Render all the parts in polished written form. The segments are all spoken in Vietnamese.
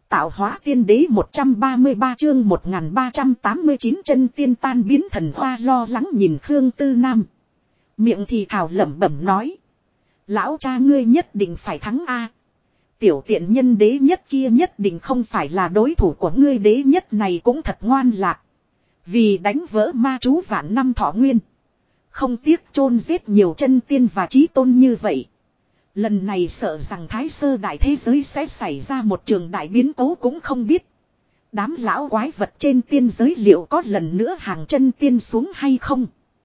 Tạo hóa tiên đế 133 chương 1389 chân tiên tan biến thần hoa lo lắng nhìn Khương Tư Nam. Miệng thì thảo lẩm bẩm nói. Lão cha ngươi nhất định phải thắng a. Tiểu tiện nhân đế nhất kia nhất định không phải là đối thủ của ngươi, đế nhất này cũng thật ngoan lạc. Vì đánh vỡ ma chú vạn năm thọ nguyên. Không tiếc chôn giết nhiều chân tiên và chí tôn như vậy. Lần này sợ rằng Thái Sơ đại thế giới sẽ xảy ra một trường đại biến cố cũng không biết. Đám lão quái vật trên tiên giới liệu có lần nữa hàng chân tiên xuống hay không?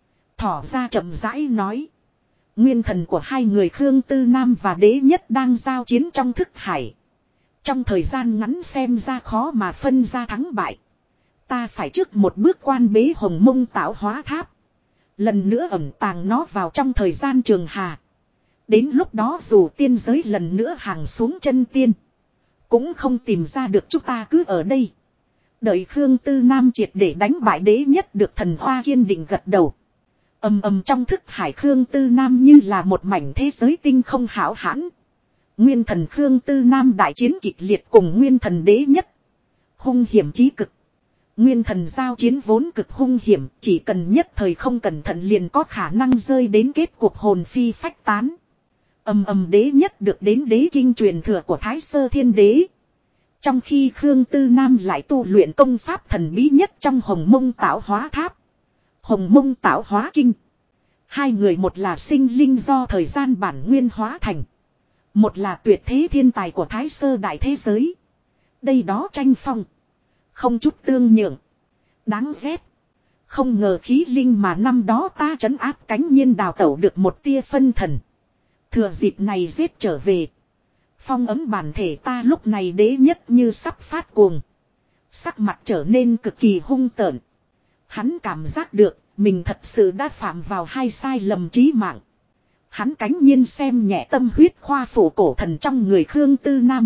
Thỏ ra chậm rãi nói. Nguyên thần của hai người Khương Tư Nam và đế nhất đang giao chiến trong thức hải. Trong thời gian ngắn xem ra khó mà phân ra thắng bại. Ta phải trước một bước quan bế Hồng Mông Tạo Hóa Tháp. Lần nữa ẩn tàng nó vào trong thời gian trường hà. Đến lúc đó dù tiên giới lần nữa hàng xuống chân tiên. Cũng không tìm ra được, chúng ta cứ ở đây. Đợi Khương Tư Nam triệt để đánh bại đế nhất được thần hoa kiên định gật đầu. Ầm ầm trong thức hải Khương Tư Nam như là một mảnh thế giới tinh không hão hãn. Nguyên thần Khương Tư Nam đại chiến kịch liệt cùng nguyên thần đế nhất. Hung hiểm chí cực. Nguyên thần giao chiến vốn cực hung hiểm, chỉ cần nhất thời không cẩn thận liền có khả năng rơi đến kết cuộc hồn phi phách tán. Ầm ầm đế nhất được đến đế kinh truyền thừa của Thái Sơ Thiên Đế. Trong khi Khương Tư Nam lại tu luyện công pháp thần bí nhất trong Hồng Mông Tạo Hóa Tháp. Hồng Mông Tạo Hóa Kinh. Hai người một là sinh linh do thời gian bản nguyên hóa thành. Một là tuyệt thế thiên tài của Thái Sơ đại thế giới. Đây đó tranh phong. Không chút tương nhượng. Đáng ghét. Không ngờ khí linh mà năm đó ta trấn áp cánh nhiên đào tẩu được một tia phân thần. Thừa dịp này giết trở về. Phong ấm bản thể ta lúc này đế nhất như sắp phát cuồng. Sắc mặt trở nên cực kỳ hung tợn. Hắn cảm giác được mình thật sự đã phạm vào hai sai lầm chí mạng. Hắn cánh nhiên xem nhẹ tâm huyết khoa phủ cổ thần trong người Khương Tư Nam.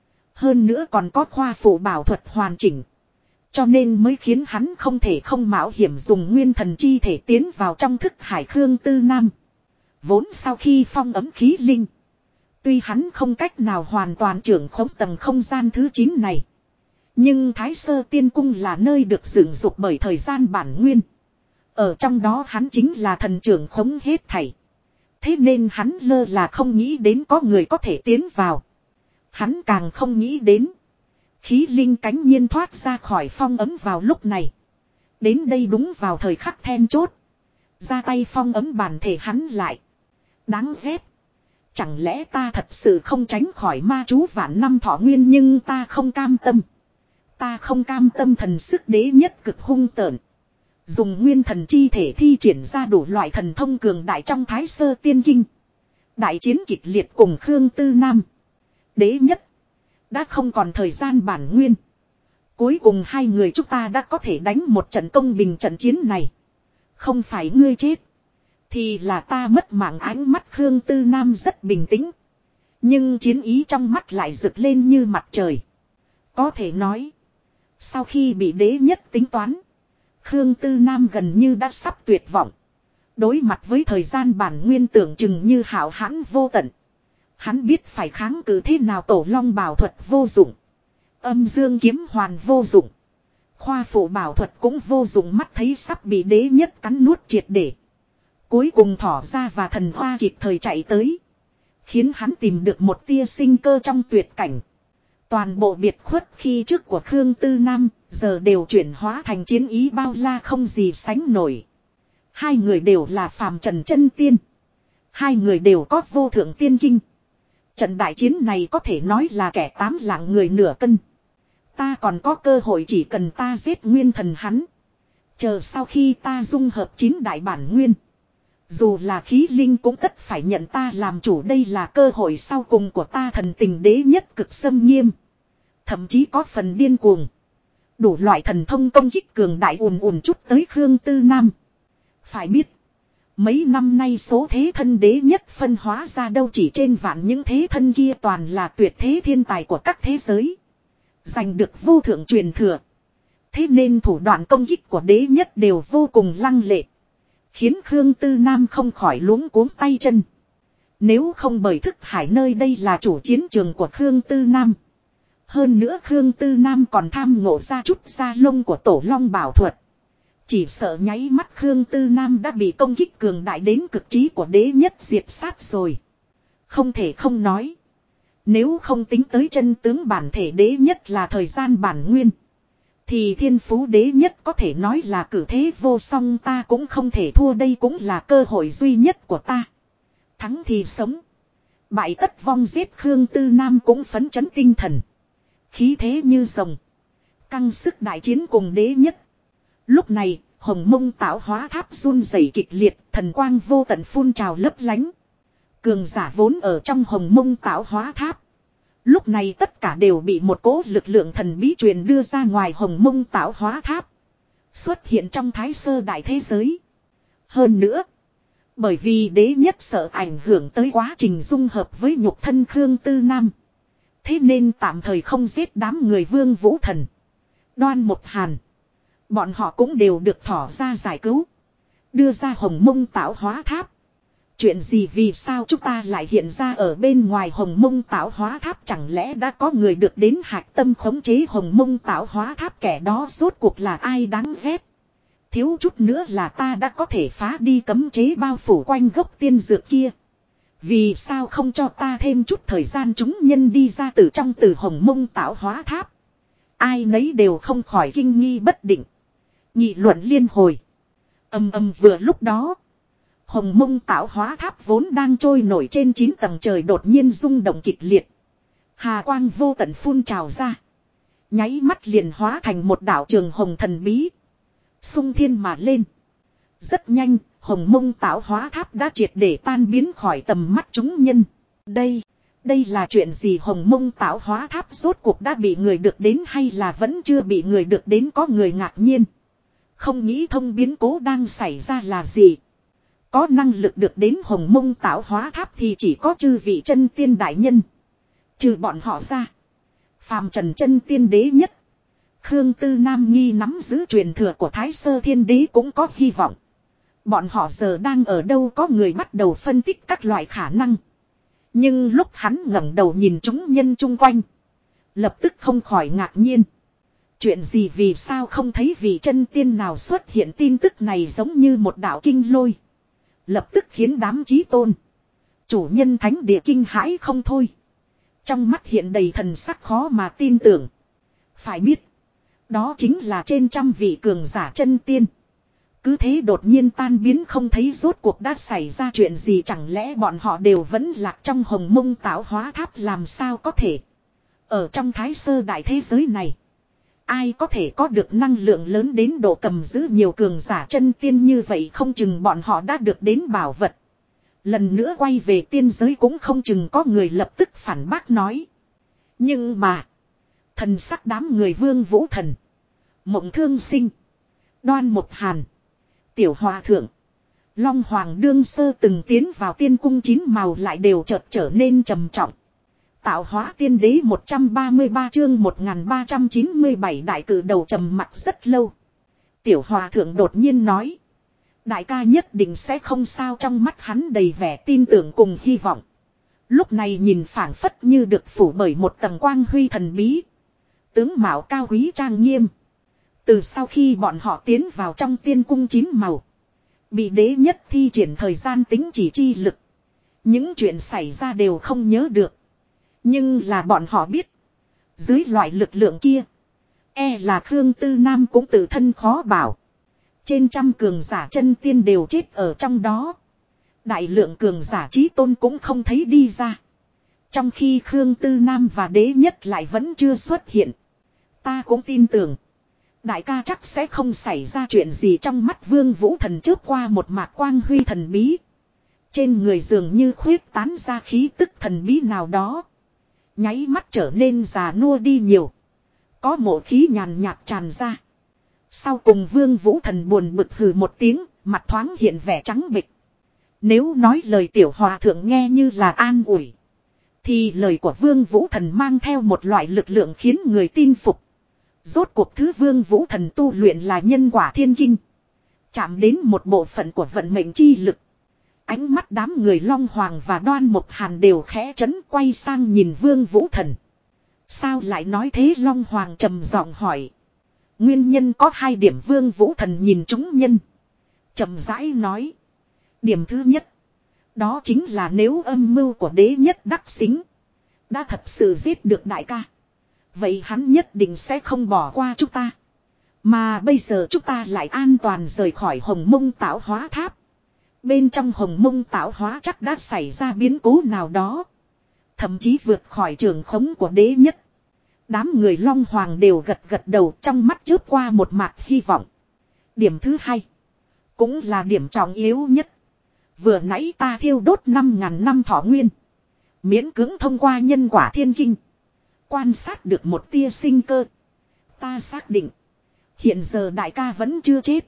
Hơn nữa còn có khoa phủ bảo thuật hoàn chỉnh. Cho nên mới khiến hắn không thể không mạo hiểm dùng nguyên thần chi thể tiến vào trong thức hải Khương Tư Nam. Vốn sau khi phong ấm khí linh. Tuy hắn không cách nào hoàn toàn trưởng khống tầng không gian thứ 9 này. Nhưng Thái Sơ Tiên Cung là nơi được dựng dục bởi thời gian bản nguyên. Ở trong đó hắn chính là thần trưởng khống hết thảy. Thế nên hắn lơ là không nghĩ đến có người có thể tiến vào. Hắn càng không nghĩ đến. Khí linh cánh nhiên thoát ra khỏi phong ấm vào lúc này. Đến đây đúng vào thời khắc then chốt. Ra tay phong ấm bản thể hắn lại. Đáng ghét. Chẳng lẽ ta thật sự không tránh khỏi ma chú vạn năm thọ nguyên, nhưng ta không cam tâm. Ta không cam tâm, thần sức đế nhất cực hung tợn. Dùng nguyên thần chi thể thi triển ra đủ loại thần thông cường đại trong Thái Sơ Tiên Kinh. Đại chiến kịch liệt cùng Khương Tư Nam. Đế nhất. Đã không còn thời gian bản nguyên. Cuối cùng hai người chúng ta đã có thể đánh một trận công bình, trận chiến này. Không phải ngươi chết. Thì là ta mất mạng. Ánh mắt Khương Tư Nam rất bình tĩnh. Nhưng chiến ý trong mắt lại rực lên như mặt trời. Có thể nói. Sau khi bị đế nhất tính toán. Khương Tư Nam gần như đã sắp tuyệt vọng. Đối mặt với thời gian bản nguyên tưởng chừng như hảo hãn vô tận. Hắn biết phải kháng cự thế nào. Tổ long bảo thuật vô dụng. Âm dương kiếm hoàn vô dụng. Khoa phụ bảo thuật cũng vô dụng, mắt thấy sắp bị đế nhất cắn nuốt triệt để. Cuối cùng thỏ ra và thần hoa kịp thời chạy tới. Khiến hắn tìm được một tia sinh cơ trong tuyệt cảnh. Toàn bộ biệt khuất khi trước của Khương Tư Nam giờ đều chuyển hóa thành chiến ý bao la không gì sánh nổi. Hai người đều là phàm trần chân tiên. Hai người đều có vô thượng tiên kinh. Trận đại chiến này có thể nói là kẻ tám lạng người nửa cân. Ta còn có cơ hội, chỉ cần ta giết nguyên thần hắn. Chờ sau khi ta dung hợp 9 đại bản nguyên. Dù là khí linh cũng tất phải nhận ta làm chủ, đây là cơ hội sau cùng của ta. Thần tình đế nhất cực xâm nghiêm. Thậm chí có phần điên cuồng. Đủ loại thần thông công kích cường đại ùn chút tới Khương Tư Nam. Phải biết. Mấy năm nay số thế thân đế nhất phân hóa ra đâu chỉ trên vạn, những thế thân kia toàn là tuyệt thế thiên tài của các thế giới. Giành được vô thượng truyền thừa. Thế nên thủ đoạn công kích của đế nhất đều vô cùng lăng lệ. Khiến Khương Tư Nam không khỏi luống cuống tay chân. Nếu không bởi thức hải nơi đây là chủ chiến trường của Khương Tư Nam. Hơn nữa Khương Tư Nam còn tham ngộ ra chút da lông của tổ long bảo thuật. Chỉ sợ nháy mắt Khương Tư Nam đã bị công kích cường đại đến cực trí của đế nhất diệt sát rồi. Không thể không nói. Nếu không tính tới chân tướng bản thể đế nhất là thời gian bản nguyên. Thì thiên phú đế nhất có thể nói là cử thế vô song, ta cũng không thể thua, đây cũng là cơ hội duy nhất của ta. Thắng thì sống. Bại tất vong, giết Khương Tư Nam cũng phấn chấn tinh thần. Khí thế như rồng. Căng sức đại chiến cùng đế nhất. Lúc này, hồng mông tạo hóa tháp run rẩy kịch liệt, thần quang vô tận phun trào lấp lánh. Cường giả vốn ở trong hồng mông tạo hóa tháp. Lúc này tất cả đều bị một cỗ lực lượng thần bí truyền đưa ra ngoài hồng mông tạo hóa tháp. Xuất hiện trong thái sơ đại thế giới. Hơn nữa, bởi vì đế nhất sợ ảnh hưởng tới quá trình dung hợp với nhục thân Khương Tư Nam. Thế nên tạm thời không giết đám người Vương Vũ Thần, Đoan Một Hàn. Bọn họ cũng đều được thỏ ra giải cứu. Đưa ra hồng mông tạo hóa tháp. Chuyện gì, vì sao chúng ta lại hiện ra ở bên ngoài hồng mông tạo hóa tháp? Chẳng lẽ đã có người được đến hạch tâm khống chế hồng mông tạo hóa tháp? Kẻ đó rốt cuộc là ai đáng ghét? Thiếu chút nữa là ta đã có thể phá đi cấm chế bao phủ quanh gốc tiên dược kia. Vì sao không cho ta thêm chút thời gian chúng nhân đi ra từ hồng mông tạo hóa tháp? Ai nấy đều không khỏi kinh nghi bất định. Nghị luận liên hồi. Ầm ầm, vừa lúc đó, hồng mông tạo hóa tháp vốn đang trôi nổi trên 9 tầng trời đột nhiên rung động kịch liệt. Hà quang vô tận phun trào ra. Nháy mắt liền hóa thành một đạo trường hồng thần bí. Xung thiên mà lên. Rất nhanh, hồng mông tạo hóa tháp đã triệt để tan biến khỏi tầm mắt chúng nhân. Đây là chuyện gì? Hồng mông tạo hóa tháp rốt cuộc đã bị người được đến hay là vẫn chưa bị người được đến? Có người ngạc nhiên. Không nghĩ thông biến cố đang xảy ra là gì. Có năng lực được đến hồng mông tạo hóa tháp thì chỉ có chư vị chân tiên đại nhân. Trừ bọn họ ra, phàm trần chân tiên đế nhất, Khương Tư Nam nghi nắm giữ truyền thừa của Thái Sơ Thiên Đế cũng có hy vọng. Bọn họ giờ đang ở đâu? Có người bắt đầu phân tích các loại khả năng. Nhưng lúc hắn ngẩng đầu nhìn chúng nhân chung quanh, lập tức không khỏi ngạc nhiên. Chuyện gì, vì sao không thấy vị chân tiên nào xuất hiện? Tin tức này giống như một đạo kinh lôi, lập tức khiến đám chí tôn, chủ nhân thánh địa kinh hãi không thôi. Trong mắt hiện đầy thần sắc khó mà tin tưởng. Phải biết, đó chính là trên trăm vị cường giả chân tiên. Cứ thế đột nhiên tan biến không thấy, rốt cuộc đã xảy ra chuyện gì? Chẳng lẽ bọn họ đều vẫn lạc trong hồng mông tạo hóa tháp? Làm sao có thể? Ở trong thái sơ đại thế giới này, ai có thể có được năng lượng lớn đến độ cầm giữ nhiều cường giả chân tiên như vậy? Không chừng bọn họ đã được đến bảo vật. Lần nữa quay về tiên giới cũng không chừng. Có người lập tức phản bác nói. Nhưng mà, thần sắc đám người Vương Vũ Thần, Mộng Thương Sinh, Đoan Một Hàn, Tiểu Hòa Thượng, Long Hoàng Đương Sơ từng tiến vào tiên cung 9 màu lại đều chợt trở nên trầm trọng. Tạo hóa tiên đế 133 chương 1397 đại cử đầu trầm mặt rất lâu. Tiểu Hòa Thượng đột nhiên nói. Đại ca nhất định sẽ không sao. Trong mắt hắn đầy vẻ tin tưởng cùng hy vọng. Lúc này nhìn phảng phất như được phủ bởi một tầng quang huy thần bí. Tướng mạo cao quý trang nghiêm. Từ sau khi bọn họ tiến vào trong tiên cung 9 màu, bị đế nhất thi triển thời gian tính chỉ chi lực, những chuyện xảy ra đều không nhớ được. Nhưng là bọn họ biết, dưới loại lực lượng kia, e là Khương Tư Nam cũng tự thân khó bảo. Trên trăm cường giả chân tiên đều chết ở trong đó. Đại lượng cường giả chí tôn cũng không thấy đi ra. Trong khi Khương Tư Nam và đế nhất lại vẫn chưa xuất hiện. Ta cũng tin tưởng, đại ca chắc sẽ không xảy ra chuyện gì. Trong mắt Vương Vũ Thần chớp qua một mạc quang huy thần bí. Trên người dường như khuyết tán ra khí tức thần bí nào đó. Nháy mắt trở nên già nua đi nhiều. Có mộ khí nhàn nhạt tràn ra. Sau cùng Vương Vũ Thần buồn bực hừ một tiếng, mặt thoáng hiện vẻ trắng bệch. Nếu nói lời Tiểu Hòa Thượng nghe như là an ủi, thì lời của Vương Vũ Thần mang theo một loại lực lượng khiến người tin phục. Rốt cuộc thứ Vương Vũ Thần tu luyện là nhân quả thiên kinh, chạm đến một bộ phận của vận mệnh chi lực. Ánh mắt đám người Long Hoàng và Đoan Một Hàn đều khẽ chấn, quay sang nhìn Vương Vũ Thần. Sao lại nói thế Long Hoàng trầm giọng hỏi. Nguyên nhân có 2 điểm Vương Vũ Thần nhìn chúng nhân. Chậm rãi nói. Điểm thứ nhất. Đó chính là nếu âm mưu của đế nhất đắc xính. Đã thật sự giết được đại ca. Vậy hắn nhất định sẽ không bỏ qua chúng ta. Mà bây giờ chúng ta lại an toàn rời khỏi Hồng Mông Tạo Hóa Tháp. Bên trong Hồng Mông Tạo Hóa chắc đã xảy ra biến cố nào đó. Thậm chí vượt khỏi trường khống của đế nhất. Đám người Long Hoàng đều gật gật đầu, trong mắt chớp qua một mạt hy vọng. Điểm thứ 2. Cũng là điểm trọng yếu nhất. Vừa nãy ta thiêu đốt 5.000 năm thọ nguyên. Miễn cưỡng thông qua nhân quả thiên kinh. Quan sát được một tia sinh cơ. Ta xác định. Hiện giờ đại ca vẫn chưa chết.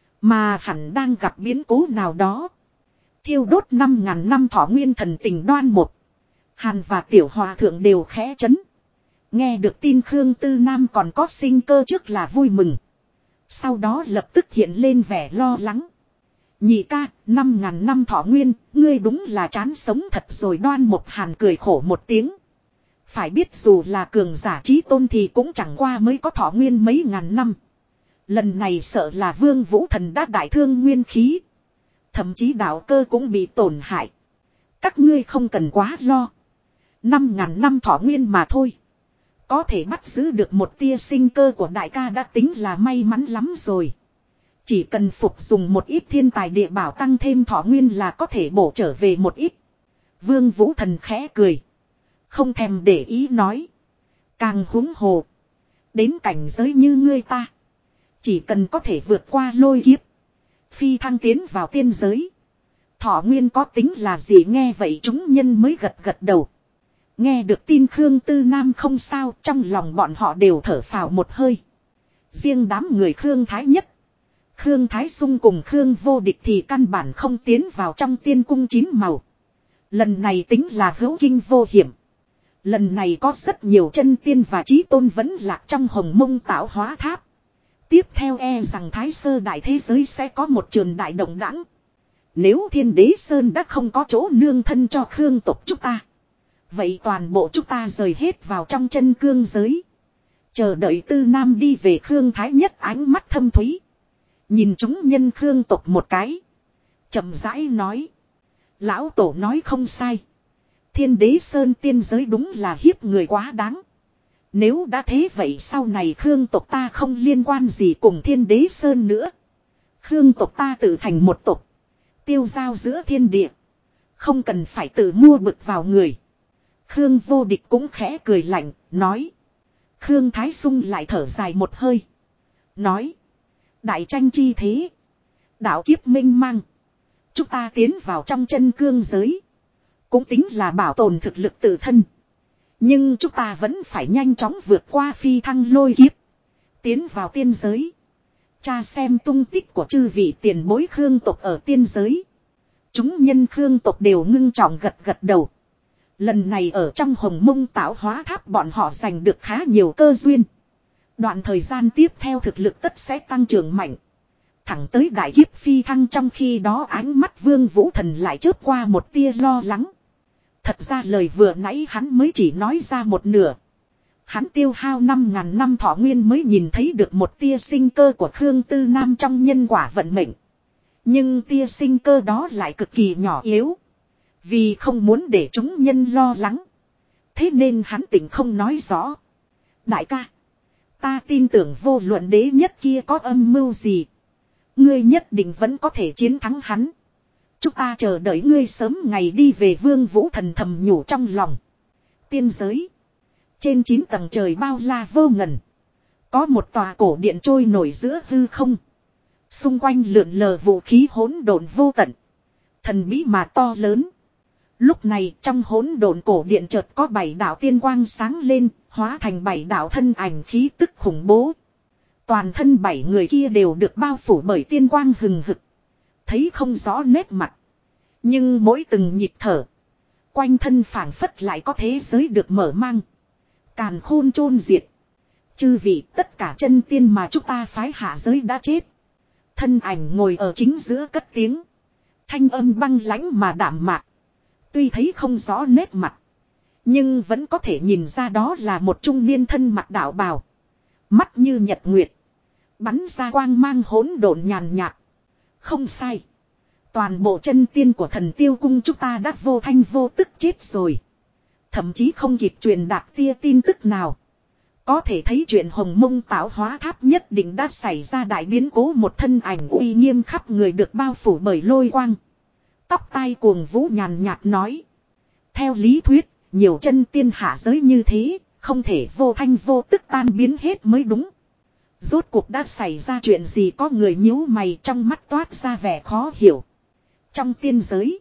Mà hẳn đang gặp biến cố nào đó. Thiêu đốt 5.000 năm thọ nguyên thần tình đoan một. Hàn và Tiểu Hòa Thượng đều khẽ chấn. Nghe được tin Khương Tư Nam còn có sinh cơ trước là vui mừng. Sau đó lập tức hiện lên vẻ lo lắng. Nhị ca, 5.000 năm thọ nguyên, ngươi đúng là chán sống thật rồi. Đoan một Hàn cười khổ một tiếng. Phải biết dù là cường giả trí tôn thì cũng chẳng qua mới có thọ nguyên mấy ngàn năm. Lần này sợ là Vương Vũ Thần đã đại thương nguyên khí. Thậm chí đạo cơ cũng bị tổn hại. Các ngươi không cần quá lo. 5.000 năm thọ nguyên mà thôi. Có thể bắt giữ được một tia sinh cơ của đại ca đã tính là may mắn lắm rồi. Chỉ cần phục dùng một ít thiên tài địa bảo tăng thêm thọ nguyên là có thể bổ trở về một ít. Vương Vũ Thần khẽ cười. Không thèm để ý nói. Càng húng hồ. Đến cảnh giới như ngươi ta. Chỉ cần có thể vượt qua lôi kiếp. Phi thăng tiến vào tiên giới. Thọ nguyên có tính là gì nghe vậy chúng nhân mới gật gật đầu. Nghe được tin Khương Tư Nam không sao trong lòng bọn họ đều thở phào một hơi. Riêng đám người Khương Thái Nhất. Khương Thái Sung cùng Khương Vô Địch thì căn bản không tiến vào trong tiên cung 9 màu. Lần này tính là hữu kinh vô hiểm. Lần này có rất nhiều chân tiên và trí tôn vẫn lạc trong Hồng Mông Tạo Hóa Tháp. Tiếp theo rằng Thái Sơ Đại thế giới sẽ có một trường đại động đãng. Nếu Thiên Đế Sơn đã không có chỗ nương thân cho Khương tộc chúng ta. Vậy toàn bộ chúng ta rời hết vào trong chân cương giới. Chờ đợi Tư Nam đi về Khương Thái Nhất ánh mắt thâm thúy. Nhìn chúng nhân Khương tộc một cái. Chậm rãi nói. Lão Tổ nói không sai. Thiên Đế Sơn tiên giới đúng là hiếp người quá đáng. Nếu đã thế vậy sau này Khương tộc ta không liên quan gì cùng Thiên Đế Sơn nữa. Khương tộc ta tự thành một tộc. Tiêu giao giữa thiên địa. Không cần phải tự mua bực vào người. Khương Vô Địch cũng khẽ cười lạnh, nói. Khương Thái Sung lại thở dài một hơi. Nói. Đại tranh chi thế. Đạo kiếp minh mang. Chúng ta tiến vào trong chân cương giới. Cũng tính là bảo tồn thực lực tự thân. Nhưng chúng ta vẫn phải nhanh chóng vượt qua phi thăng lôi kiếp. Tiến vào tiên giới. Cha xem tung tích của chư vị tiền bối Khương tộc ở tiên giới. Chúng nhân Khương tộc đều ngưng trọng gật gật đầu. Lần này ở trong Hồng Mông Tạo Hóa Tháp bọn họ giành được khá nhiều cơ duyên. Đoạn thời gian tiếp theo thực lực tất sẽ tăng trưởng mạnh. Thẳng tới đại kiếp phi thăng trong khi đó ánh mắt Vương Vũ Thần lại chớp qua một tia lo lắng. Thật ra lời vừa nãy hắn mới chỉ nói ra một nửa. Hắn tiêu hao 5.000 năm thọ nguyên mới nhìn thấy được một tia sinh cơ của Khương Tư Nam trong nhân quả vận mệnh. Nhưng tia sinh cơ đó lại cực kỳ nhỏ yếu. Vì không muốn để chúng nhân lo lắng. Thế nên hắn tỉnh không nói rõ. Đại ca. Ta tin tưởng vô luận đế nhất kia có âm mưu gì. Ngươi nhất định vẫn có thể chiến thắng hắn. Chúng ta chờ đợi ngươi sớm ngày đi về Vương Vũ Thần thầm nhủ trong lòng. Tiên giới. Trên 9 tầng trời bao la vô ngần. Có một tòa cổ điện trôi nổi giữa hư không. Xung quanh lượn lờ vũ khí hỗn độn vô tận. Thần bí mà to lớn. Lúc này trong hỗn độn cổ điện chợt có 7 đạo tiên quang sáng lên, hóa thành 7 đạo thân ảnh khí tức khủng bố. Toàn thân 7 người kia đều được bao phủ bởi tiên quang hừng hực. Thấy không rõ nét mặt. Nhưng mỗi từng nhịp thở. Quanh thân phảng phất lại có thế giới được mở mang. Càn khôn chôn diệt. Chư vị tất cả chân tiên mà chúng ta phái hạ giới đã chết. Thân ảnh ngồi ở chính giữa cất tiếng. Thanh âm băng lãnh mà đạm mạc. Tuy thấy không rõ nét mặt. Nhưng vẫn có thể nhìn ra đó là một trung niên thân mặc đạo bào. Mắt như nhật nguyệt. Bắn ra quang mang hỗn độn nhàn nhạt. Không sai. Toàn bộ chân tiên của Thần Tiêu Cung chúng ta đã vô thanh vô tức chết rồi. Thậm chí không kịp truyền đạt tia tin tức nào. Có thể thấy chuyện Hồng Mông tạo hóa tháp nhất định đã xảy ra đại biến cố, một thân ảnh uy nghiêm khắp người được bao phủ bởi lôi quang. Tóc tai cuồng vũ nhàn nhạt nói. Theo lý thuyết, nhiều chân tiên hạ giới như thế, không thể vô thanh vô tức tan biến hết mới đúng. Rốt cuộc đã xảy ra chuyện gì, có người nhíu mày, trong mắt toát ra vẻ khó hiểu. Trong tiên giới,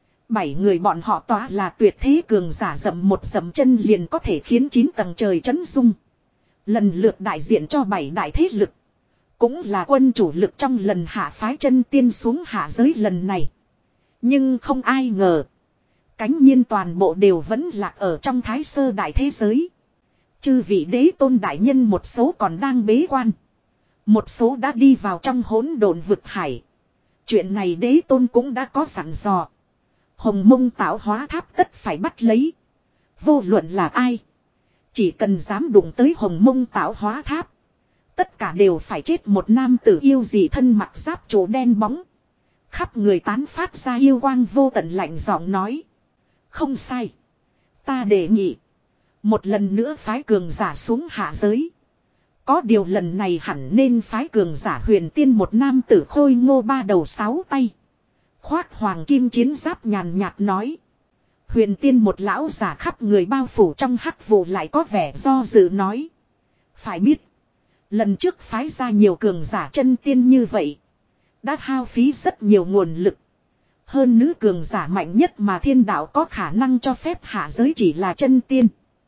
7 người bọn họ tỏa là tuyệt thế cường giả, dậm một dậm chân liền có thể khiến 9 tầng trời chấn rung. Lần lượt đại diện cho 7 đại thế lực. Cũng là quân chủ lực trong lần hạ phái chân tiên xuống hạ giới lần này. Nhưng không ai ngờ. Cánh nhiên toàn bộ đều vẫn lạc ở trong thái sơ đại thế giới. Chư vị đế tôn đại nhân một số còn đang bế quan. Một số đã đi vào trong hỗn độn vực hải. Chuyện này đế tôn cũng đã có sẵn dò. Hồng Mông tạo hóa tháp tất phải bắt lấy. Vô luận là ai. Chỉ cần dám đụng tới Hồng Mông tạo hóa tháp. Tất cả đều phải chết. Một nam tử yêu dị thân mặc giáp trụ đen bóng. Khắp người tán phát ra yêu quang vô tận, lạnh giọng nói. Không sai. Ta đề nghị. Một lần nữa phái cường giả xuống hạ giới. Có điều lần này hẳn nên phái cường giả huyền tiên, một nam tử khôi ngô 3 đầu 6 tay. Khoác hoàng kim chiến giáp nhàn nhạt nói. Huyền tiên một lão giả khắp người bao phủ trong hắc vụ lại có vẻ do dự nói. Phải biết. Lần trước phái ra nhiều cường giả chân tiên như vậy. Đã hao phí rất nhiều nguồn lực. Hơn nữ cường giả mạnh nhất mà thiên đạo có khả năng cho phép hạ giới chỉ là chân tiên.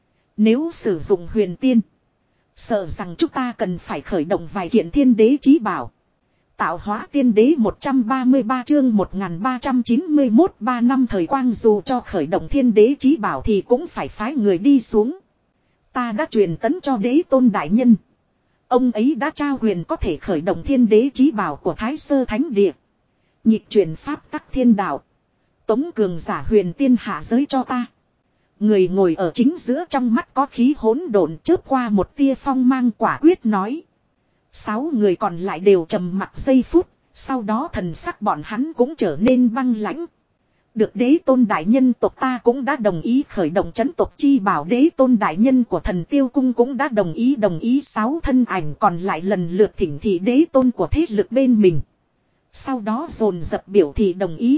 Nếu sử dụng huyền tiên. Sợ rằng chúng ta cần phải khởi động vài kiện thiên đế chí bảo. Tạo hóa tiên đế 133 chương 1391 3 năm thời quang, dù cho khởi động thiên đế chí bảo thì cũng phải phái người đi xuống. Ta đã truyền tấn cho đế tôn đại nhân. Ông ấy đã trao quyền có thể khởi động thiên đế chí bảo của Thái Sơ Thánh Địa. Nhịp truyền pháp tắc thiên đạo. Tống cường giả huyền tiên hạ giới cho ta. Người ngồi ở chính giữa trong mắt có khí hỗn độn chớp qua một tia phong mang, quả quyết nói. 6 người còn lại đều trầm mặc giây phút. Sau đó thần sắc bọn hắn cũng trở nên băng lãnh. Được đế tôn đại nhân, tộc ta cũng đã đồng ý khởi động chấn tộc chi bảo. Đế tôn đại nhân của Thần Tiêu Cung cũng đã đồng ý 6 thân ảnh còn lại lần lượt thỉnh thị đế tôn của thế lực bên mình. Sau đó dồn dập biểu thị đồng ý.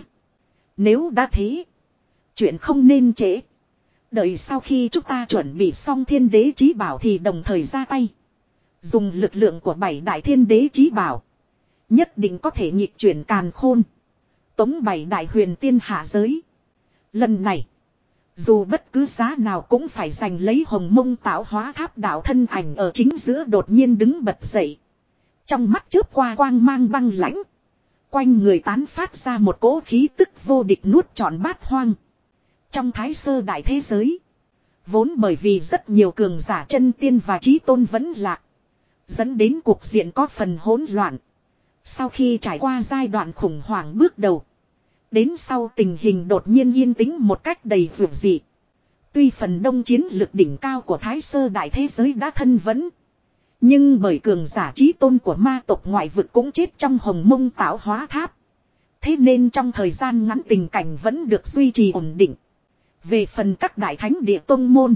Nếu đã thế, chuyện không nên trễ. Đợi sau khi chúng ta chuẩn bị xong thiên đế chí bảo thì đồng thời ra tay. Dùng lực lượng của 7 đại thiên đế chí bảo. Nhất định có thể nghịch chuyển càn khôn. Tống 7 đại huyền tiên hạ giới. Lần này, dù bất cứ giá nào cũng phải giành lấy Hồng Mông tạo hóa tháp. Đạo thân ảnh ở chính giữa đột nhiên đứng bật dậy. Trong mắt chớp qua quang mang băng lãnh. Quanh người tán phát ra một cỗ khí tức vô địch nuốt trọn bát hoang. Trong thái sơ đại thế giới, vốn bởi vì rất nhiều cường giả chân tiên và chí tôn vẫn lạc, dẫn đến cuộc diện có phần hỗn loạn. Sau khi trải qua giai đoạn khủng hoảng bước đầu, đến sau tình hình đột nhiên yên tĩnh một cách đầy vượt dị. Tuy phần đông chiến lực đỉnh cao của thái sơ đại thế giới đã thân vẫn, nhưng bởi cường giả chí tôn của ma tộc ngoại vực cũng chết trong Hồng Mông tạo hóa tháp. Thế nên trong thời gian ngắn tình cảnh vẫn được duy trì ổn định. Về phần các đại thánh địa tông môn,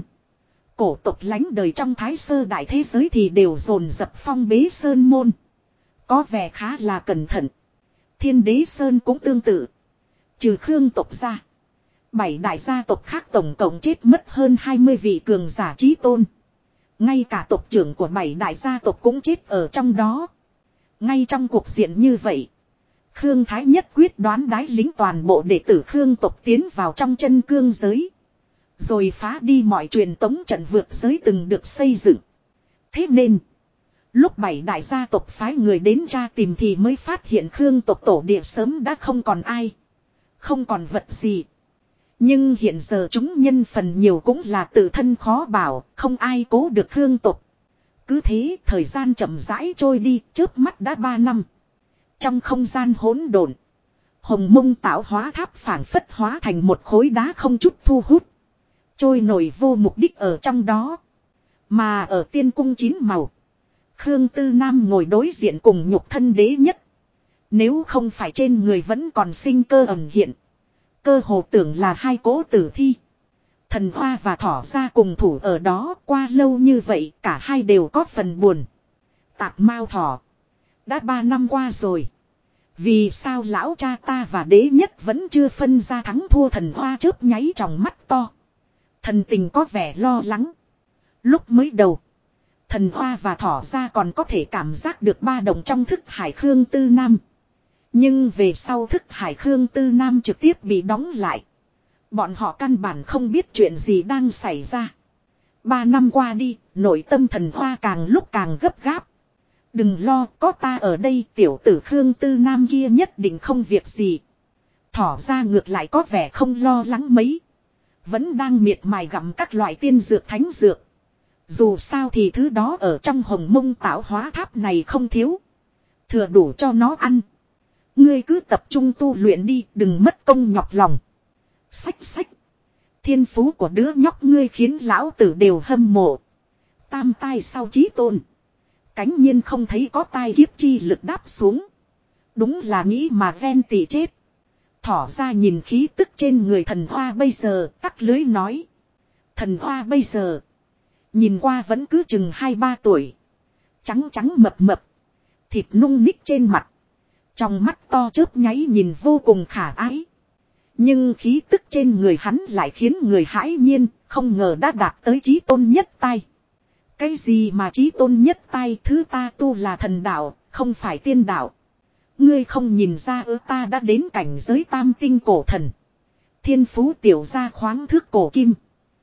cổ tộc lánh đời trong thái sơ đại thế giới thì đều dồn dập phong bế sơn môn. Có vẻ khá là cẩn thận. Thiên đế sơn cũng tương tự. Trừ Khương tộc ra, 7 đại gia tộc khác tổng cộng chết mất hơn 20 vị cường giả chí tôn. Ngay cả tộc trưởng của 7 đại gia tộc cũng chết ở trong đó. Ngay trong cuộc diện như vậy, Khương Thái Nhất quyết đoán đái lính toàn bộ đệ tử Khương tộc tiến vào trong chân cương giới. Rồi phá đi mọi truyền tống trận vượt giới từng được xây dựng. Thế nên, lúc 7 đại gia tộc phái người đến tra tìm thì mới phát hiện Khương tộc tổ địa sớm đã không còn ai. Không còn vật gì. Nhưng hiện giờ chúng nhân phần nhiều cũng là tự thân khó bảo, không ai cố được Khương tộc. Cứ thế thời gian chậm rãi trôi đi, chớp mắt đã 3 năm. Trong không gian hỗn độn, Hồng Mông tạo hóa tháp phảng phất hóa thành một khối đá không chút thu hút. Trôi nổi vô mục đích ở trong đó. Mà ở tiên cung 9 màu. Khương Tư Nam ngồi đối diện cùng nhục thân đế nhất. Nếu không phải trên người vẫn còn sinh cơ ẩn hiện. Cơ hồ tưởng là hai cỗ tử thi. Thần Hoa và Thỏ ra cùng thủ ở đó qua lâu như vậy cả hai đều có phần buồn. Tạp Mao Thỏ. Đã 3 năm qua rồi. Vì sao lão cha ta và đế nhất vẫn chưa phân ra thắng thua? Thần Hoa chớp nháy tròng mắt to. Thần tình có vẻ lo lắng. Lúc mới đầu. Thần Hoa và Thỏ ra còn có thể cảm giác được ba động trong thức hải Khương Tư Nam. Nhưng về sau thức hải Khương Tư Nam trực tiếp bị đóng lại. Bọn họ căn bản không biết chuyện gì đang xảy ra. 3 năm qua đi, nội tâm Thần Hoa càng lúc càng gấp gáp. Đừng lo, có ta ở đây, tiểu tử Khương Tư Nam kia nhất định không việc gì. Thỏ ra ngược lại có vẻ không lo lắng mấy. Vẫn đang miệt mài gặm các loại tiên dược thánh dược. Dù sao thì thứ đó ở trong Hồng Mông tạo hóa tháp này không thiếu. Thừa đủ cho nó ăn. Ngươi cứ tập trung tu luyện đi, đừng mất công nhọc lòng. Xách xách. Thiên phú của đứa nhóc ngươi khiến lão tử đều hâm mộ. Tam tai sau chí tôn. Cánh nhiên không thấy có tai kiếp chi lực đáp xuống. Đúng là nghĩ mà ven tỉ chết. Thỏ ra nhìn khí tức trên người Thần Hoa bây giờ, tắc lưới nói. Thần Hoa bây giờ. Nhìn qua vẫn cứ chừng 2-3 tuổi. Trắng trắng mập mập. Thịt nung ních trên mặt. Trong mắt to chớp nháy nhìn vô cùng khả ái. Nhưng khí tức trên người hắn lại khiến người hãi nhiên, không ngờ đã đạt tới chí tôn nhất tai. Cái gì mà chí tôn nhất tai? Thứ ta tu là thần đạo, không phải tiên đạo. Ngươi không nhìn ra ta đã đến cảnh giới tam tinh cổ thần. Thiên phú tiểu gia khoáng thước cổ kim.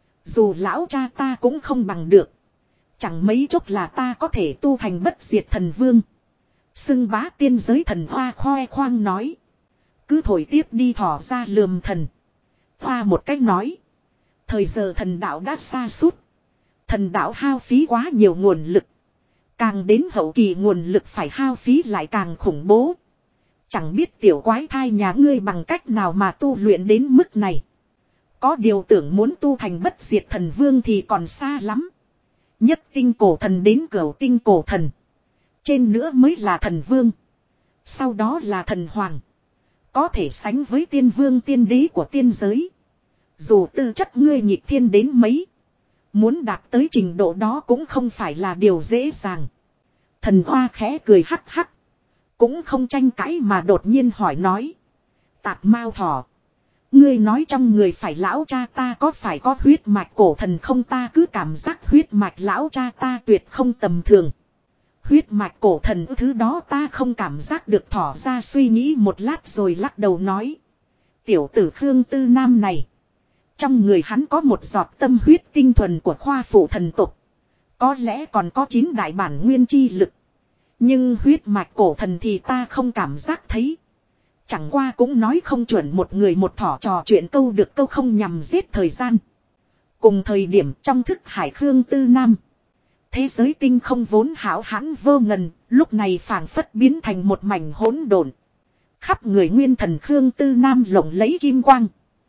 Dù lão cha ta cũng không bằng được. Chẳng mấy chốc là ta có thể tu thành bất diệt thần vương. Xưng bá tiên giới. Thần Hoa khoe khoang nói. Cứ thổi tiếp đi. Thỏ ra lườm thần Hoa một cách nói. Thời giờ thần đạo đã xa suốt. Thần đạo hao phí quá nhiều nguồn lực. Càng đến hậu kỳ nguồn lực phải hao phí lại càng khủng bố. Chẳng biết tiểu quái thai nhà ngươi bằng cách nào mà tu luyện đến mức này. Có điều tưởng muốn tu thành bất diệt thần vương thì còn xa lắm. Nhất tinh cổ thần đến cửu tinh cổ thần. Trên nữa mới là thần vương. Sau đó là thần hoàng. Có thể sánh với tiên vương tiên đế của tiên giới. Dù tư chất ngươi nhịp thiên đến mấy. Muốn đạt tới trình độ đó cũng không phải là điều dễ dàng. Thần Hoa khẽ cười hắc hắc. Cũng không tranh cãi mà đột nhiên hỏi nói. Tạp Mao Thỏ. Ngươi nói trong người phải lão cha ta có phải có huyết mạch cổ thần không? Ta cứ cảm giác huyết mạch lão cha ta tuyệt không tầm thường. Huyết mạch cổ thần thứ đó ta không cảm giác được. Thỏ ra suy nghĩ một lát rồi lắc đầu nói. Tiểu tử Khương Tư Nam này. Trong người hắn có một giọt tâm huyết tinh thuần của khoa phụ thần tục. Có lẽ còn có 9 đại bản nguyên chi lực. Nhưng huyết mạch cổ thần thì ta không cảm giác thấy. Chẳng qua cũng nói không chuẩn một người một thỏ trò chuyện câu được câu không nhằm giết thời gian. Cùng thời điểm trong thức hải Khương Tư Nam. Thế giới tinh không vốn hão hãn vô ngần, lúc này phảng phất biến thành một mảnh hỗn độn. Khắp người nguyên thần Khương Tư Nam lộng lẫy kim quang.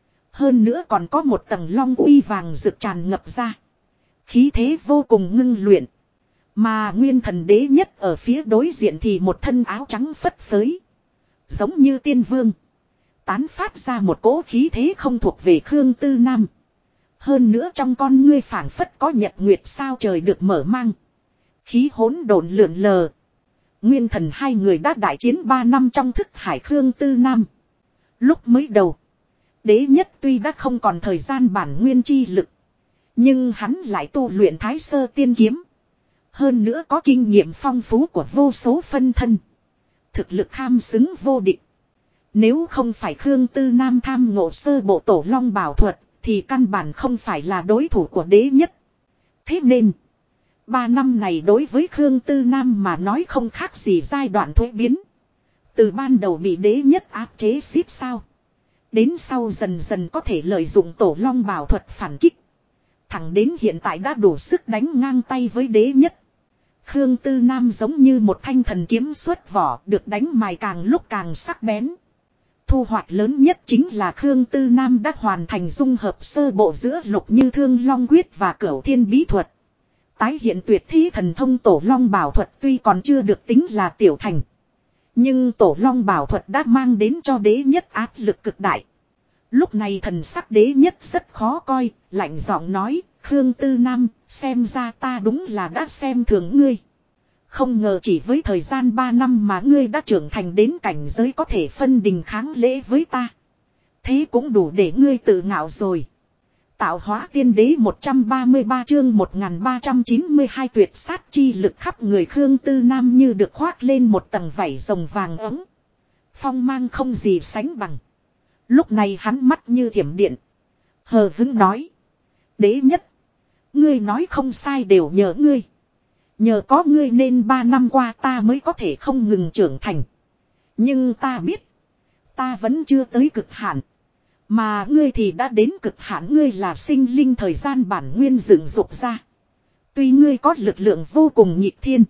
Hơn nữa còn có một tầng long uy vàng rực tràn ngập ra. Khí thế vô cùng ngưng luyện. Mà nguyên thần đế nhất ở phía đối diện thì một thân áo trắng phất phới. Giống như tiên vương. Tán phát ra một cỗ khí thế không thuộc về Khương Tư Nam. Hơn nữa trong con ngươi phảng phất có nhật nguyệt sao trời được mở mang. Khí hỗn độn lượn lờ. Nguyên thần hai người đã đại chiến 3 năm trong thức hải Khương Tư Nam. Lúc mới đầu. Đế nhất tuy đã không còn thời gian bản nguyên chi lực. Nhưng hắn lại tu luyện Thái Sơ Tiên Kiếm. Hơn nữa có kinh nghiệm phong phú của vô số phân thân. Thực lực kham xứng vô địch. Nếu không phải Khương Tư Nam tham ngộ sơ bộ tổ long bảo thuật. Thì căn bản không phải là đối thủ của đế nhất. Thế nên 3 năm này đối với Khương Tư Nam mà nói không khác gì giai đoạn thuế biến. Từ ban đầu bị đế nhất áp chế xít sao. Đến sau dần dần có thể lợi dụng tổ long bảo thuật phản kích. Thẳng đến hiện tại đã đủ sức đánh ngang tay với đế nhất. Khương Tư Nam giống như một thanh thần kiếm xuất vỏ được đánh mài càng lúc càng sắc bén. Thu hoạch lớn nhất chính là Khương Tư Nam đã hoàn thành dung hợp sơ bộ giữa Lục Như Thương Long Quyết và Cửu Thiên Bí Thuật. Tái hiện tuyệt thi thần thông Tổ Long Bảo Thuật tuy còn chưa được tính là tiểu thành. Nhưng Tổ Long Bảo Thuật đã mang đến cho đế nhất áp lực cực đại. Lúc này thần sắc đế nhất rất khó coi, lạnh giọng nói, Khương Tư Nam, xem ra ta đúng là đã xem thường ngươi. Không ngờ chỉ với thời gian 3 năm mà ngươi đã trưởng thành đến cảnh giới có thể phân đình kháng lễ với ta. Thế cũng đủ để ngươi tự ngạo rồi. Tạo hóa tiên đế 133 chương 1392 tuyệt sát chi lực khắp người Khương Tư Nam như được khoác lên một tầng vảy rồng vàng ấm. Phong mang không gì sánh bằng. Lúc này hắn mắt như thiểm điện. Hờ hững nói. Đế nhất. Ngươi nói không sai đều nhờ ngươi. Nhờ có ngươi nên 3 năm qua ta mới có thể không ngừng trưởng thành. Nhưng ta biết. Ta vẫn chưa tới cực hạn. Mà ngươi thì đã đến cực hạn, ngươi là sinh linh thời gian bản nguyên dựng dục ra. Tuy ngươi có lực lượng vô cùng nghịch thiên.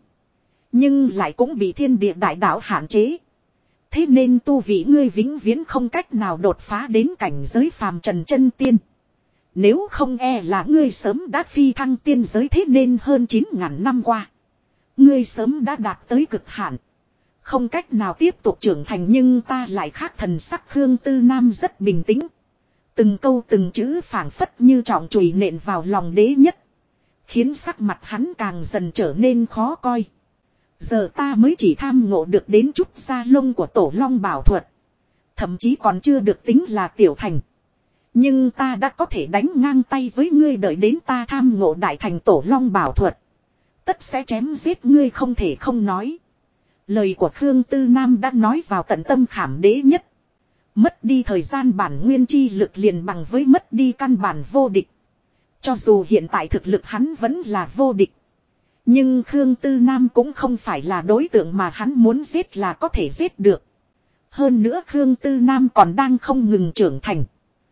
Nhưng lại cũng bị thiên địa đại đạo hạn chế. Thế nên tu vị ngươi vĩnh viễn không cách nào đột phá đến cảnh giới phàm trần chân tiên. Nếu không e là ngươi sớm đã phi thăng tiên giới, thế nên hơn 9.000 năm qua. Ngươi sớm đã đạt tới cực hạn. Không cách nào tiếp tục trưởng thành, nhưng ta lại khác. Thần sắc Khương Tư Nam rất bình tĩnh. Từng câu từng chữ phảng phất như trọng chùy nện vào lòng đế nhất. Khiến sắc mặt hắn càng dần trở nên khó coi. Giờ ta mới chỉ tham ngộ được đến chút da lông của Tổ Long Bảo Thuật. Thậm chí còn chưa được tính là tiểu thành. Nhưng ta đã có thể đánh ngang tay với ngươi, đợi đến ta tham ngộ đại thành Tổ Long Bảo Thuật. Tất sẽ chém giết ngươi không thể không nói. Lời của Khương Tư Nam đã nói vào tận tâm khảm đế nhất. Mất đi thời gian bản nguyên chi lực liền bằng với mất đi căn bản vô địch. Cho dù hiện tại thực lực hắn vẫn là vô địch. Nhưng Khương Tư Nam cũng không phải là đối tượng mà hắn muốn giết là có thể giết được. Hơn nữa Khương Tư Nam còn đang không ngừng trưởng thành.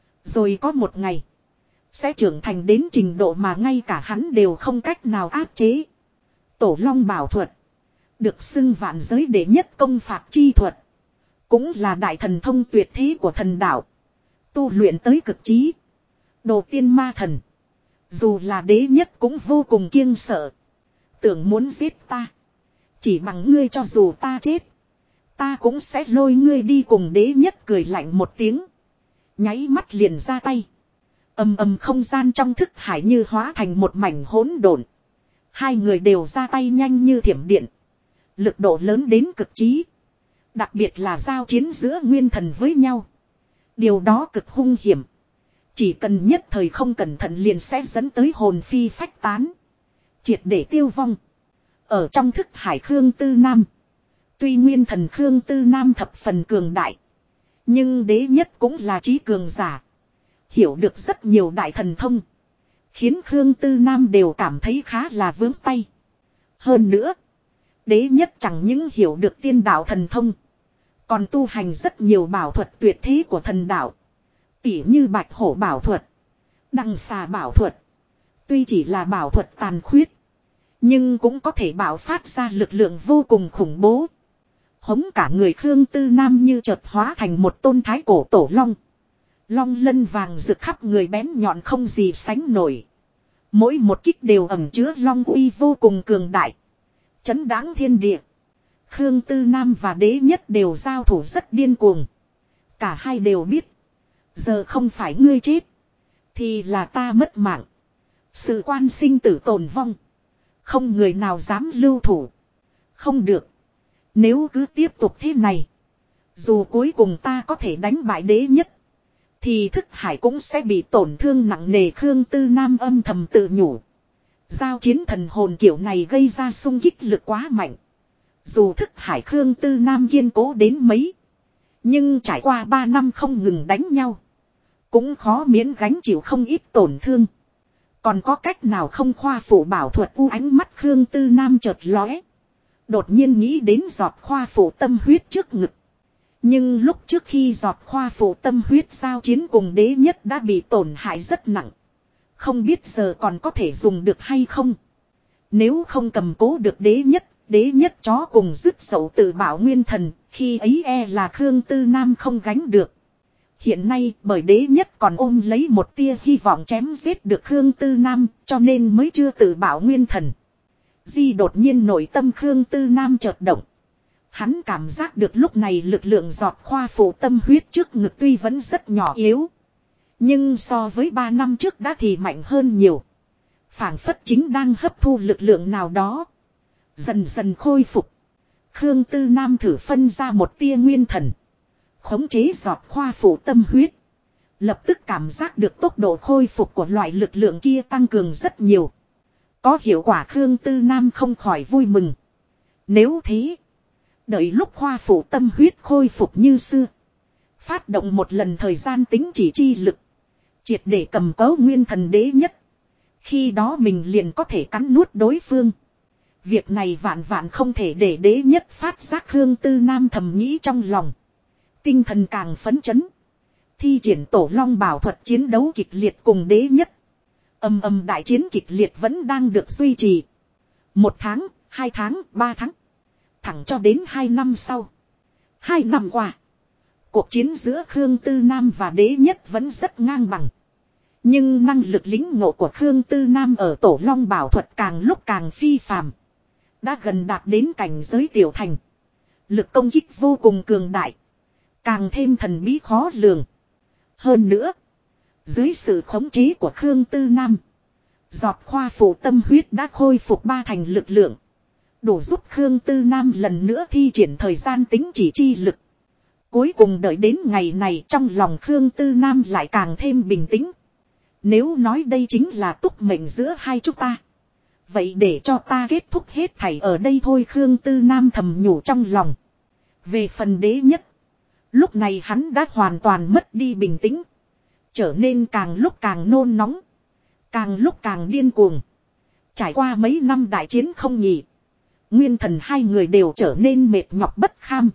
Rồi có một ngày sẽ trưởng thành đến trình độ mà ngay cả hắn đều không cách nào áp chế. Tổ Long Bảo Thuật được xưng vạn giới đệ nhất công phạt chi thuật. Cũng là đại thần thông tuyệt thế của thần đạo. Tu luyện tới cực trí. Đồ tiên ma thần. Dù là đế nhất cũng vô cùng kiêng sợ. Tưởng muốn giết ta. Chỉ bằng ngươi, cho dù ta chết. Ta cũng sẽ lôi ngươi đi cùng. Đế nhất cười lạnh một tiếng. Nháy mắt liền ra tay. Ầm ầm, không gian trong thức hải như hóa thành một mảnh hỗn độn. Hai người đều ra tay nhanh như thiểm điện. Lực độ lớn đến cực trí. Đặc biệt là giao chiến giữa nguyên thần với nhau. Điều đó cực hung hiểm. Chỉ cần nhất thời không cẩn thận liền sẽ dẫn tới hồn phi phách tán. Triệt để tiêu vong. Ở trong thức hải Khương Tư Nam. Tuy nguyên thần Khương Tư Nam thập phần cường đại. Nhưng đế nhất cũng là trí cường giả. Hiểu được rất nhiều đại thần thông. Khiến Khương Tư Nam đều cảm thấy khá là vướng tay. Hơn nữa. Đế nhất chẳng những hiểu được tiên đạo thần thông. Còn tu hành rất nhiều bảo thuật tuyệt thế của thần đạo. Tỉ như bạch hổ bảo thuật. Đằng xà bảo thuật. Tuy chỉ là bảo thuật tàn khuyết. Nhưng cũng có thể bạo phát ra lực lượng vô cùng khủng bố. Hống cả người Khương Tư Nam như chợt hóa thành một tôn thái cổ tổ long. Long lân vàng rực khắp người bén nhọn không gì sánh nổi. Mỗi một kích đều ẩn chứa long uy vô cùng cường đại. Chấn đáng thiên địa. Khương Tư Nam và đế nhất đều giao thủ rất điên cuồng. Cả hai đều biết. Giờ không phải ngươi chết. Thì là ta mất mạng. Sự quan sinh tử tồn vong. Không người nào dám lưu thủ. Không được. Nếu cứ tiếp tục thế này. Dù cuối cùng ta có thể đánh bại đế nhất. Thì thức hải cũng sẽ bị tổn thương nặng nề. Khương Tư Nam âm thầm tự nhủ. Giao chiến thần hồn kiểu này gây ra xung kích lực quá mạnh. Dù thức hải Khương Tư Nam kiên cố đến mấy. Nhưng trải qua 3 năm không ngừng đánh nhau. Cũng khó miễn gánh chịu không ít tổn thương. Còn có cách nào không? Khoa phủ bảo thuật u, ánh mắt Khương Tư Nam chợt lóe. Đột nhiên nghĩ đến giọt khoa phủ tâm huyết trước ngực. Nhưng lúc trước khi giọt khoa phủ tâm huyết giao chiến cùng đế nhất đã bị tổn hại rất nặng. Không biết giờ còn có thể dùng được hay không. Nếu không cầm cố được đế nhất, Đế nhất chó cùng dứt sầu tự bảo nguyên thần, khi ấy là Khương Tư Nam không gánh được. Hiện nay bởi đế nhất còn ôm lấy một tia hy vọng chém giết được Khương Tư Nam, cho nên mới chưa tự bảo nguyên thần. Di đột nhiên nội tâm Khương Tư Nam chợt động. Hắn cảm giác được lúc này lực lượng giọt khoa phụ tâm huyết trước ngực tuy vẫn rất nhỏ yếu. Nhưng so với 3 năm trước đã thì mạnh hơn nhiều. Phảng phất chính đang hấp thu lực lượng nào đó. Dần dần khôi phục. Khương Tư Nam thử phân ra một tia nguyên thần. Khống chế giọt khoa phụ tâm huyết. Lập tức cảm giác được tốc độ khôi phục của loại lực lượng kia tăng cường rất nhiều. Có hiệu quả Khương Tư Nam không khỏi vui mừng. Nếu thế, đợi lúc khoa phụ tâm huyết khôi phục như xưa. Phát động một lần thời gian tính chỉ chi lực. Triệt để cầm cố nguyên thần đế nhất. Khi đó mình liền có thể cắn nuốt đối phương. Việc này vạn vạn không thể để đế nhất phát giác Khương Tư Nam thầm nghĩ trong lòng. Tinh thần càng phấn chấn. Thi triển tổ long bảo thuật chiến đấu kịch liệt cùng đế nhất. Âm âm đại chiến kịch liệt vẫn đang được duy trì. 1 tháng, 2 tháng, 3 tháng. Thẳng cho đến 2 năm sau. 2 năm qua. Cuộc chiến giữa Khương Tư Nam và đế nhất vẫn rất ngang bằng. Nhưng năng lực lính ngộ của Khương Tư Nam ở tổ long bảo thuật càng lúc càng phi phàm. Đã gần đạt đến cảnh giới tiểu thành. Lực công kích vô cùng cường đại. Càng thêm thần bí khó lường. Hơn nữa. Dưới sự khống chế của Khương Tư Nam. Giọt khoa phụ tâm huyết đã khôi phục 3 thành lực lượng. Đủ giúp Khương Tư Nam lần nữa thi triển thời gian tính chỉ chi lực. Cuối cùng đợi đến ngày này trong lòng Khương Tư Nam lại càng thêm bình tĩnh. Nếu nói đây chính là túc mệnh giữa hai chúng ta. Vậy để cho ta kết thúc hết thảy ở đây thôi Khương Tư Nam thầm nhủ trong lòng. Về phần đế nhất. Lúc này hắn đã hoàn toàn mất đi bình tĩnh. Trở nên càng lúc càng nôn nóng. Càng lúc càng điên cuồng. Trải qua mấy năm đại chiến không nhỉ. Nguyên thần hai người đều trở nên mệt nhọc bất kham.